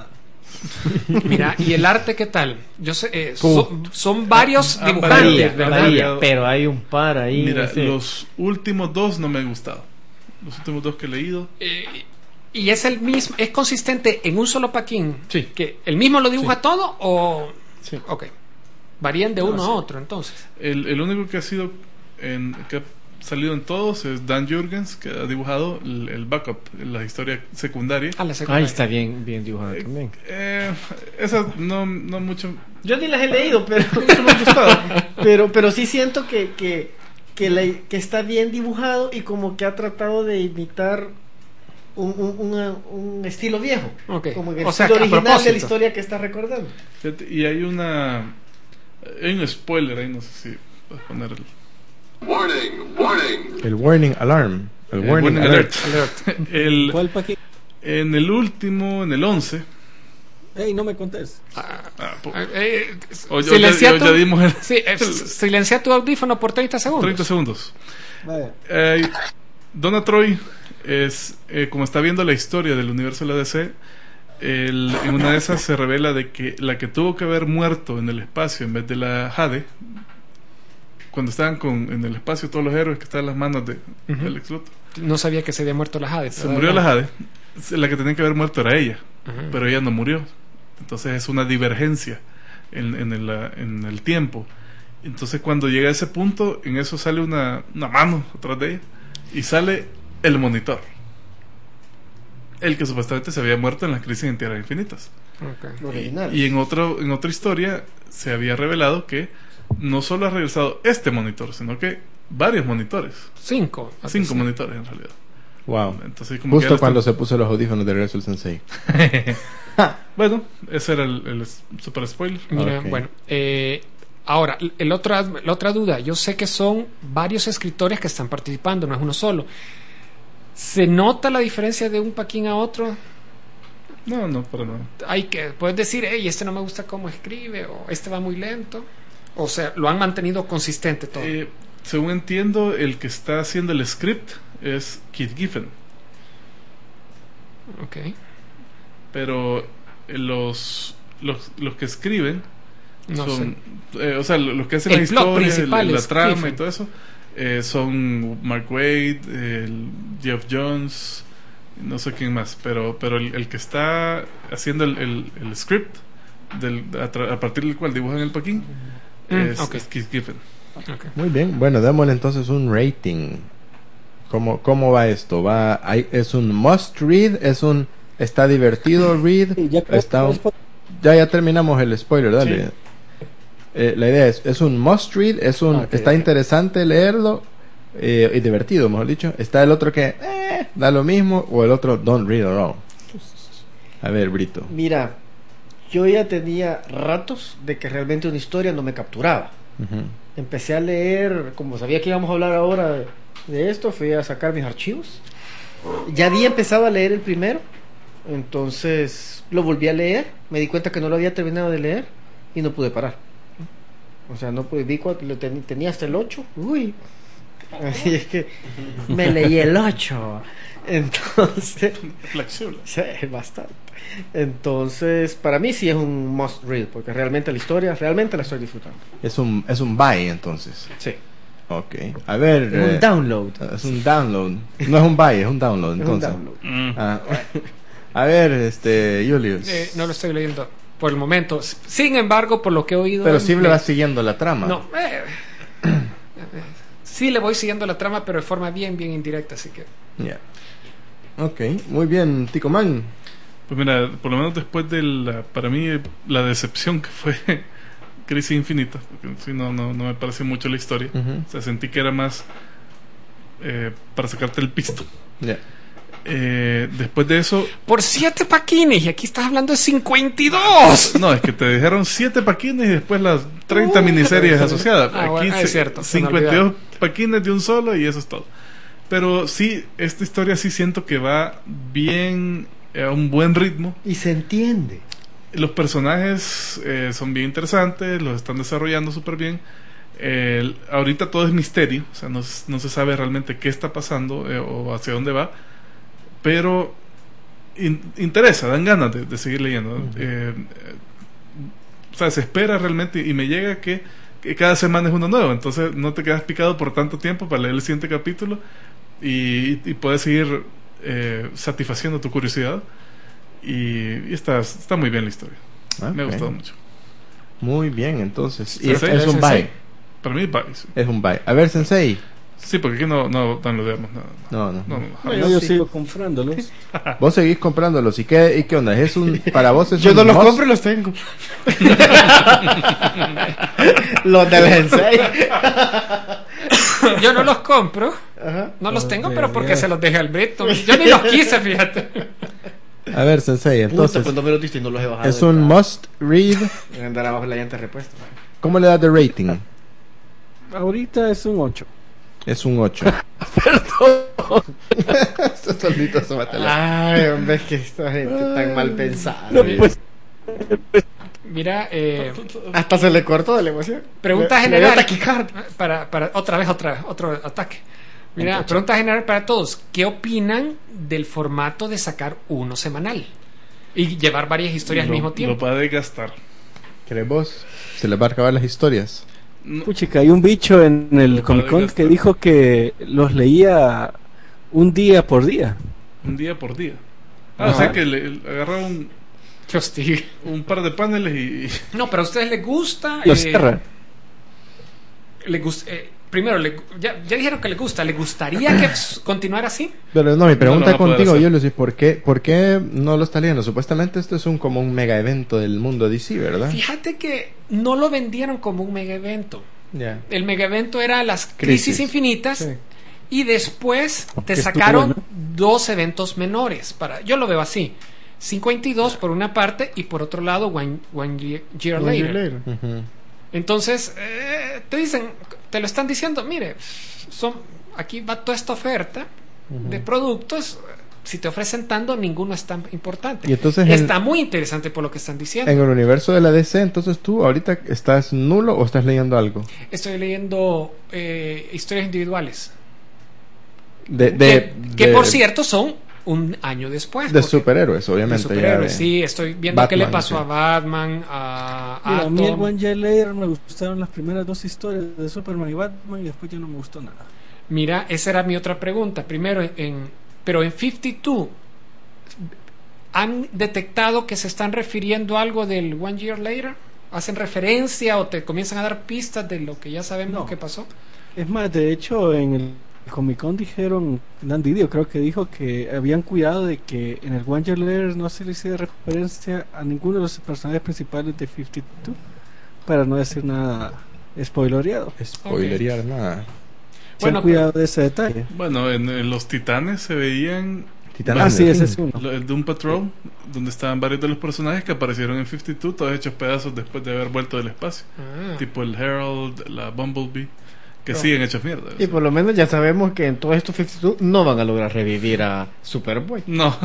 Mira, ¿y el arte qué tal? Yo sé, eh, Puf. son, son varios Ah, dibujantes, varía, ¿verdad? varía. Varía, pero hay un par ahí. Mira, no sé. los últimos dos no me han gustado. Los últimos dos que he leído. Eh, y es el mismo, es consistente en un solo paquín. Sí. Que el mismo lo dibuja todo o Sí. ok. Varían de uno No, a sí. otro, entonces. El, el único que ha sido en, que ha salido en todos es Dan Jurgens, que ha dibujado el, el backup, la historia secundaria. A la Ay, secundaria. está bien, bien dibujado también. Eh, esa no, no mucho. Yo ni las he leído, pero no me han gustado. Pero, pero sí siento que, que, que, la- que está bien dibujado y como que ha tratado de imitar un, un, una- un estilo viejo. Ok. Como que el O sea, estilo que a original de propósito. la historia que está recordando. Fíjate, y hay una. Hay un spoiler ahí, no sé si puedes poner el. Warning, warning. El warning alarm. El el warning, warning alert. alert. El, ¿Cuál paquete? en el último, en el once. Ey, no me contés. Ah, po- Ah, eh, o ya- silencia ya- ya tu- dimos el- sí, eh, silencia tu audífono por treinta segundos. treinta segundos. Vaya. Eh, Donna Troy es, eh, como está viendo la historia del universo de la D C, el- en una de esas se revela de que la que tuvo que haber muerto en el espacio en vez de la Jade, cuando estaban con, en el espacio todos los héroes que estaban en las manos de, Ujú. del Lex Luthor, No sabía que se había muerto la Jade. se murió la Jade, la que tenía que haber muerto era ella, Ajá. pero ella no murió. Entonces es una divergencia en, en, el, en el tiempo. Entonces cuando llega a ese punto, en eso sale una, una mano atrás de ella y sale el Monitor, el que supuestamente se había muerto en la crisis en Tierras Infinitas. Ok. Lo original. Y en otro en otra historia se había revelado que no solo ha regresado este monitor, sino que varios monitores, Cinco. cinco Sí. monitores en realidad. Wow. Entonces como que ya Justo le cuando están- se puso los audífonos de Resul Sensei. Bueno, ese era el, el super spoiler. Mira, Ok. bueno, eh, ahora, el otra, la otra duda, yo sé que son varios escritores que están participando, no es uno solo. ¿Se nota la diferencia de un paquín a otro? No, no, para nada. Hay que, puedes decir, hey, este no me gusta cómo escribe, o este va muy lento. O sea, lo han mantenido consistente todo. Eh, según entiendo, el que está haciendo el script es Keith Giffen, Ok. pero eh, los, los los que escriben No son, sé. eh, o sea, los que hacen El la plot historia, principal la, la es trama Giffen. y todo eso, eh, son Mark Waid, el Geoff Jones, no sé quién más, pero pero el, el que está haciendo el, el, el script del, a, tra- a partir del cual dibujan el paquín Mm, es, ok. es Keith Giffen. Ok. Muy bien. Bueno, démosle entonces un rating. ¿Cómo, cómo va esto? ¿Va, hay, ¿Es un must read? ¿Es un está divertido read? Sí, ya, Está un- ya, ya terminamos el spoiler, dale. Sí. Eh, la idea es, ¿es un must read? ¿Es un, Ok, ¿Está ok. interesante leerlo? Eh, y divertido, mejor dicho. ¿Está el otro que eh, da lo mismo? ¿O el otro don't read at all? A ver, Brito. Mira, yo ya tenía ratos de que realmente una historia no me capturaba. Ujú. Empecé a leer, como sabía que íbamos a hablar ahora de, de esto, fui a sacar mis archivos. Ya había empezado a leer el primero, entonces lo volví a leer, me di cuenta que no lo había terminado de leer y no pude parar. O sea, no pude, vi cuando lo ten- tenía hasta el ocho, uy, así es que me leí el ocho. Entonces, Flexible. sí, bastante. Entonces, para mí sí es un must read, porque realmente la historia, realmente la estoy disfrutando. Es un, es un buy entonces. Sí. Ok. A ver. Es eh, un download. Es un download. No es un buy, es un download. Es un Entonces. download. Mm. Ah, a ver, este, Julius. Eh, no lo estoy leyendo por el momento. Sin embargo, por lo que he oído. Pero en- sí le vas siguiendo la trama. No, eh, sí le voy siguiendo la trama, pero de forma bien, bien indirecta, así que. Ya. Ok, muy bien, Tico Man. Pues mira, por lo menos después de la, para mí, la decepción que fue Crisis Infinita, porque sí, no, no, no me pareció mucho la historia. Ujú. O sea, sentí que era más eh, para sacarte el pisto. Ya. Eh, después de eso, Por siete paquines, y aquí estás hablando de cincuenta y dos. no, es que te dijeron siete paquines y después las treinta Uh, miniseries pero- asociadas. Ah, bueno, Aquí es se- cierto, se me cincuenta y dos paquines de un solo y eso es todo. Pero sí, esta historia sí siento que va bien, a un buen ritmo. Y se entiende. Los personajes eh, son bien interesantes, los están desarrollando súper bien. El- ahorita todo es misterio, o sea, no, s- no se sabe realmente qué está pasando eh, o hacia dónde va. Pero in- interesa, dan ganas de, de seguir leyendo. Uh-huh. eh, eh, o sea, se espera realmente y me llega que, que cada semana es uno nuevo, entonces no te quedas picado por tanto tiempo para leer el siguiente capítulo y, y puedes seguir eh, satisfaciendo tu curiosidad y, y está, está muy bien la historia. Okay. Me ha gustado mucho. Muy bien, entonces. Y ¿Sensei? es un buy. Para mí, buy. Sí. Es un buy. A ver, Sensei. Sí, porque aquí no, no, no lo vemos nada. No, no. no, no, no, no yo sí. sigo comprándolos. Vos seguís comprándolos. ¿Y qué, y qué onda? ¿Es un, para vos es yo un no los must? compro y los tengo. Los del Sensei. Yo no los compro. Ajá. No los tengo, pero porque se los dejé al Brito. Yo ni los quise, fíjate. A ver, Sensei, entonces. Puta, no me lo diste y no los he bajado. Es un must read. Andar abajo la llanta repuesta. ¿Cómo le das de rating? Ahorita es un ocho. Es un ocho. Perdón. Estos solitos se matan. Ay, hombre, es que esta gente tan mal pensada. No, pues, Mira, eh, hasta se le cortó de la emoción. Pregunta le, general. Le para, para otra vez, otra, otro ataque. Mira, Entonces, pregunta general para todos. ¿Qué opinan del formato de sacar uno semanal y llevar varias historias lo, al mismo tiempo? Lo va a desgastar. ¿Querés vos? Se les va a acabar las historias. No. Puchica, hay un bicho en el Comic Con que dijo que los leía un día por día. Un día por día. Ah, o sea que le, le agarraba un, un par de paneles y... No, pero a ustedes les gusta... Los cierra. Eh, le gusta... Eh, primero, le, ya, ya dijeron que les gusta. ¿Les gustaría que continuara así? Pero no, mi pregunta no, no contigo, Julio, es ¿por qué, ¿por qué no lo está leyendo? Supuestamente esto es un como un mega evento del mundo D C, ¿verdad? Fíjate que no lo vendieron como un mega evento. Yeah. El mega evento era las Crisis, crisis Infinitas, sí. Y después te Estuvo sacaron bueno. dos eventos menores. Para, yo lo veo así. cincuenta y dos por una parte y por otro lado One, one Year, year one Later. year later. Uh-huh. Entonces, eh, te dicen, te lo están diciendo, mire, son, aquí va toda esta oferta uh-huh. de productos. Si te ofrecen tanto, ninguno es tan importante. Y entonces está en, muy interesante por lo que están diciendo. En el universo de la D C, entonces tú ahorita estás nulo o estás leyendo algo. Estoy leyendo eh, historias individuales. De, de, que, de, que por cierto son un año después. De superhéroes, obviamente. De superhéroes, ya de sí. Estoy viendo Batman, qué le pasó sí. a Batman, a, a Mira, a mí el Atom. One Year Later me gustaron las primeras dos historias de Superman y Batman y después ya no me gustó nada. Mira, esa era mi otra pregunta. Primero, en, pero en cincuenta y dos, ¿han detectado que se están refiriendo a algo del One Year Later? ¿Hacen referencia o te comienzan a dar pistas de lo que ya sabemos No. que pasó? Es más, de hecho, en el Comic Con dijeron, Dan Didio creo que dijo que habían cuidado de que en el One Year Later no se le hiciera referencia a ninguno de los personajes principales de cincuenta y dos para no decir nada spoilereado. Spoilerear okay. nada. Se bueno, han cuidado pero, de ese detalle. Bueno, en, en los Titanes se veían... Titanes ah, sí, ese es uno. El Doom Patrol, donde estaban varios de los personajes que aparecieron en cincuenta y dos, todos hechos pedazos después de haber vuelto del espacio. Ah. Tipo el Herald, la Bumblebee, que no. siguen hechos mierda. Y por lo menos ya sabemos que en todos estos cincuenta y dos no van a lograr revivir a Superboy. No.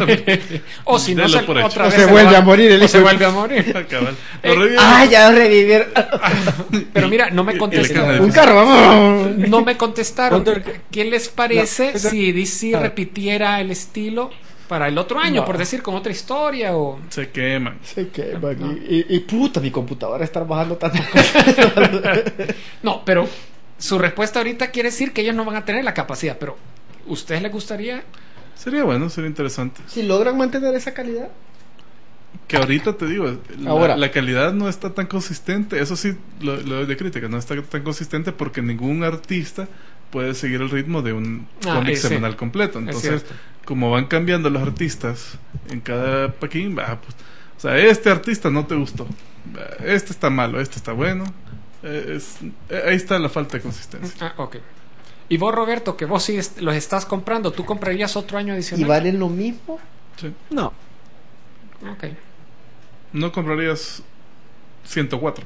O si no, se, otra o vez se, se vuelve va, a morir. El o se vuelve a morir. eh, ah, ya revivir. Pero mira, no me contestaron. Un carro, vamos. No me contestaron. ¿Qué les parece no, si D C ah. repitiera el estilo para el otro año, no. por decir, con otra historia o... Se queman. Se queman. No. Y, y, y puta, mi computadora está bajando tanto. No, pero su respuesta ahorita quiere decir que ellos no van a tener la capacidad, pero ¿ustedes les gustaría? Sería bueno, sería interesante. Si logran mantener esa calidad. Que ahorita te digo, la, la calidad no está tan consistente. Eso sí, lo, lo doy de crítica, no está tan consistente porque ningún artista puede seguir el ritmo de un ah, cómic ese. semanal completo. Entonces, como van cambiando los artistas en cada paquín, bah, pues, o sea, este artista no te gustó, este está malo, este está bueno. Es, ahí está la falta de consistencia. Ah, ok. Y vos, Roberto, que vos sí los estás comprando, ¿tú comprarías otro año adicional? ¿Y valen lo mismo? Sí. No. Ok. ¿No comprarías ciento cuatro?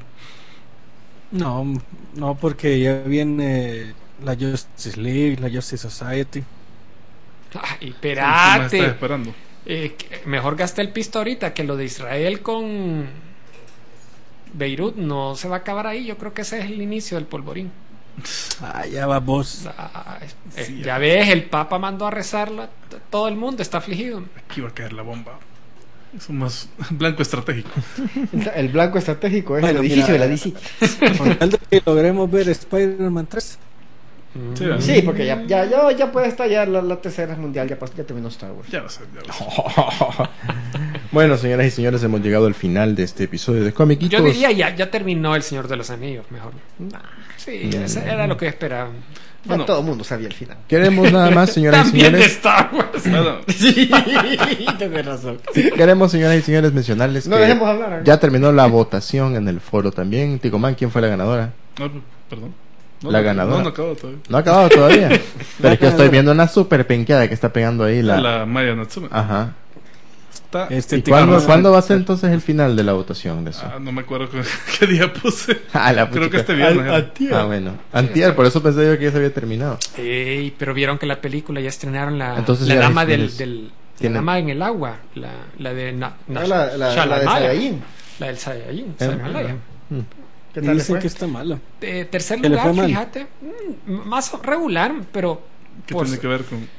No, no, porque ya viene la Justice League, la Justice Society. Ay, espérate. ¿Qué me estás esperando? Eh, mejor gasté el pisto ahorita que lo de Israel con Beirut no se va a acabar ahí. Yo creo que ese es el inicio del polvorín. Ah, ya va vos. Ah, eh, Sí, ya ya. ves, el Papa mandó a rezarla. t- Todo el mundo está afligido. Aquí va a caer la bomba. Es un más blanco estratégico. El blanco estratégico es Bueno, el edificio mira, de la D C. Con tal de que logremos ver Spider-Man tres. Sí, ¿verdad? Sí, porque ya, ya, ya, ya puede estallar la, la tercera mundial, ya, pas- ya terminó Star Wars. Ya va a ser, ya va a ser. Bueno, señoras y señores, hemos llegado al final de este episodio de Comic Yo Geekos. diría ya, ya terminó El Señor de los Anillos, mejor. Sí, ese era lo que esperaba. Ya Bueno. todo el mundo sabía el final. Queremos nada más, señoras y También de señores. Star Wars. Bueno, Sí, tienes razón. Sí, queremos, señoras y señores, mencionarles No que dejemos hablar. ¿eh? ya terminó la votación en el foro también. Ticomán, ¿quién fue la ganadora? no, perdón. No, La no, ganadora. No, no acabo todavía. No ha acabado todavía. Pero es que estoy viendo una super penqueada que está pegando ahí la. La, Maya Natsume. Ajá. Está... Este ¿Y cuándo, Ticomán- ¿cuándo va a ser entonces el final de la votación de eso? Ah, no me acuerdo qué, qué día puse. Ah, la Creo que puchica. este viernes. era. Ah, bueno. Antier, por eso pensé yo que ya se había terminado. Ey, pero vieron que la película ya estrenaron la, Entonces la ya dama es- del, es- del la tienen- dama en el agua, la, la de na, na- Ah, la, la, la de Shalamaya. Saiyajin. La del Saiyajin, Eh, Saiyamaya. ¿Qué tal le Dicen fue? que está malo. Eh, tercer ¿Que le lugar, fue mal? fíjate, mm, más regular, pero ¿Qué pues, tiene que ver con.?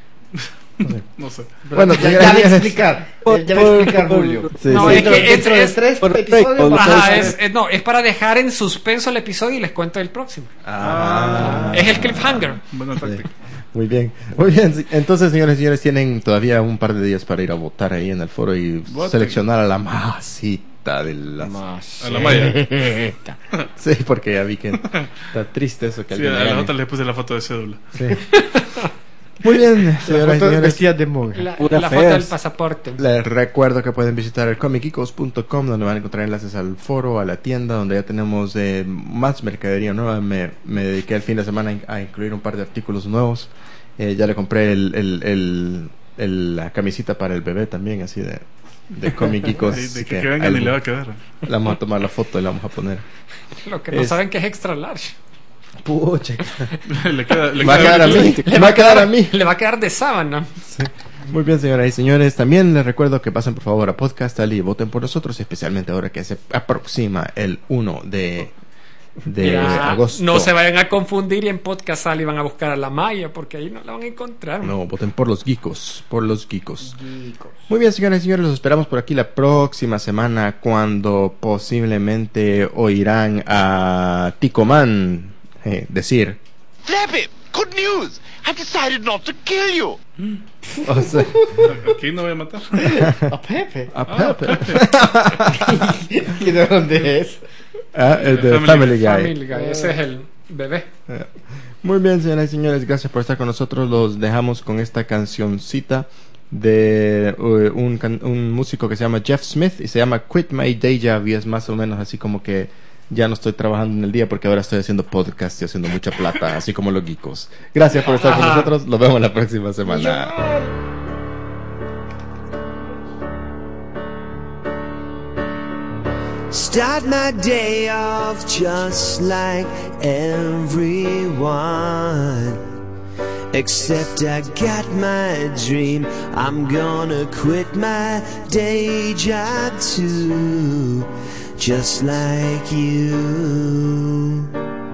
no sé. Bueno, ya, señoras ya y voy a señores. explicar. Ya, ya voy a explicar, Julio. Sí, No, sí. es que Dentro, es- dentro de es- tres por episodios recto, vamos a ajá, hacer- es, es- no, es para dejar en suspenso el episodio y les cuento el próximo. Ah. Es el cliffhanger. Buena táctica. Muy bien, muy bien. sí. Entonces, señores y señores, tienen todavía un par de días para ir a votar ahí en el foro y Voten. seleccionar a la masita de las... A la Maya. Sí, porque ya vi que está triste eso que Sí, alguien a le las gane. otras le puse la foto de cédula. Sí. Muy bien, La señoras y foto señores. vestida de monja. La, Pura la foto feas. del pasaporte. Les recuerdo que pueden visitar el comic geekos punto com, donde van a encontrar enlaces al foro, a la tienda, donde ya tenemos eh, más mercadería nueva. Me, me dediqué el fin de semana a incluir un par de artículos nuevos. Eh, ya le compré el, el, el, el- la camisita para el bebé también, así de, de comic geekos. De, de así que, que que vengan ahí y le va a quedar. le vamos a tomar la foto y la vamos a poner. Lo que no Es- saben que es extra large. Pucha, le queda, le me va a queda quedar a mí, me va a quedar a mí. Le va a quedar de sábana. Muy bien, señoras y señores. También les recuerdo que pasen por favor a Podcast Ali y voten por nosotros, especialmente ahora que se aproxima el uno de, de Ya, agosto. no se vayan a confundir y en Podcast Ali van a buscar a la Maya porque ahí no la van a encontrar. No, voten por los geekos, por los geekos. Muy bien, señoras y señores, los esperamos por aquí la próxima semana cuando posiblemente oirán a Ticomán eh, decir... Flappy, good news! I've decided not to kill you. O sea, Aquí no voy a matar. A Pepe. a Pepe. ¿Y de dónde es? Ah, es de Family Family Guy. Family Guy, ese es el bebé. Muy bien, señoras y señores, gracias por estar con nosotros. Los dejamos con esta cancioncita de uh, un, can- un músico que se llama Jeff Smith y se llama Quit My Day Job, y es más o menos así como que ya no estoy trabajando en el día porque ahora estoy haciendo podcast y haciendo mucha plata, así como los geekos. Gracias por estar con Ajá. nosotros. Los vemos la próxima semana. Start my day off just like everyone. Except I got my dream. I'm gonna quit my day job too. Just like you.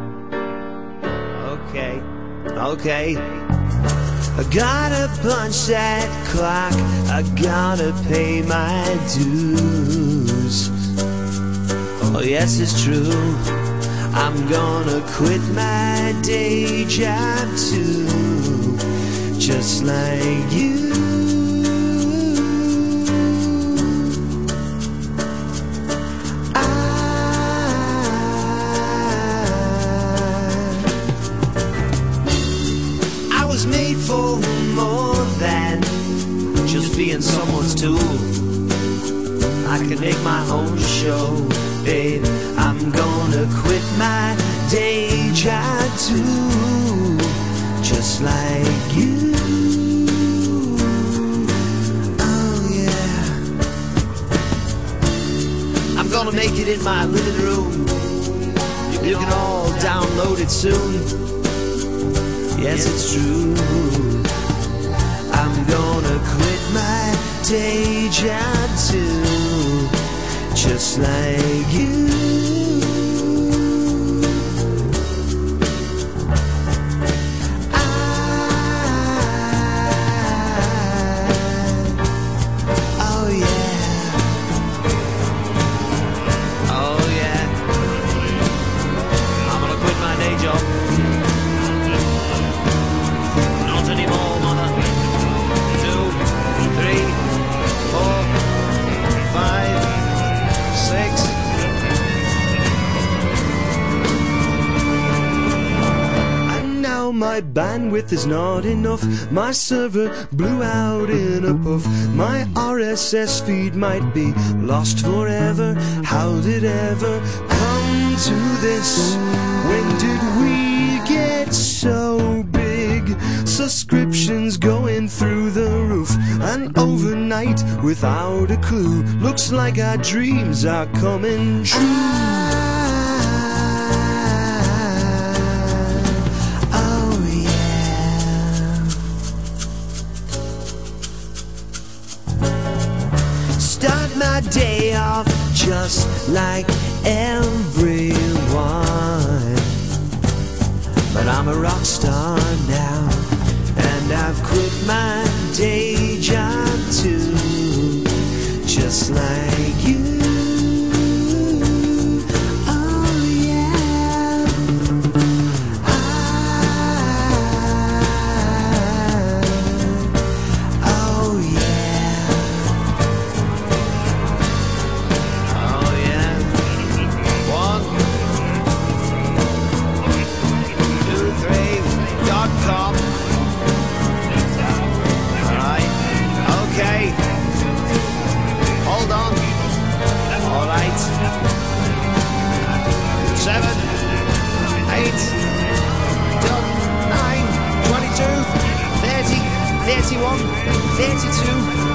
Okay, okay. I gotta punch that clock. I gotta pay my dues. Oh yes, it's true. I'm gonna quit my day job too. Just like you. I, I was made for more than just being someone's tool. I can make my own show, babe. I'm gonna quit my day job too, just like you. Oh yeah. I'm gonna make it in my living room. You can all download it soon. Yes, it's true. I'm gonna quit my day job too, just like you. bandwidth is not enough. My server blew out in a puff. My R S S feed might be lost forever. How did ever come to this? When did we get so big? Subscriptions going through the roof, and overnight without a clue. Looks like our dreams are coming true. Start my day off just like everyone, but I'm a rock star now, and I've quit my day job too, just like you. Oh yeah, I, oh yeah. Oh yeah. One, two, three, dot com. Alright. Okay. Hold on. Alright. Seven, eight, dot nine, twenty-two, thirty, thirty-one, thirty-two.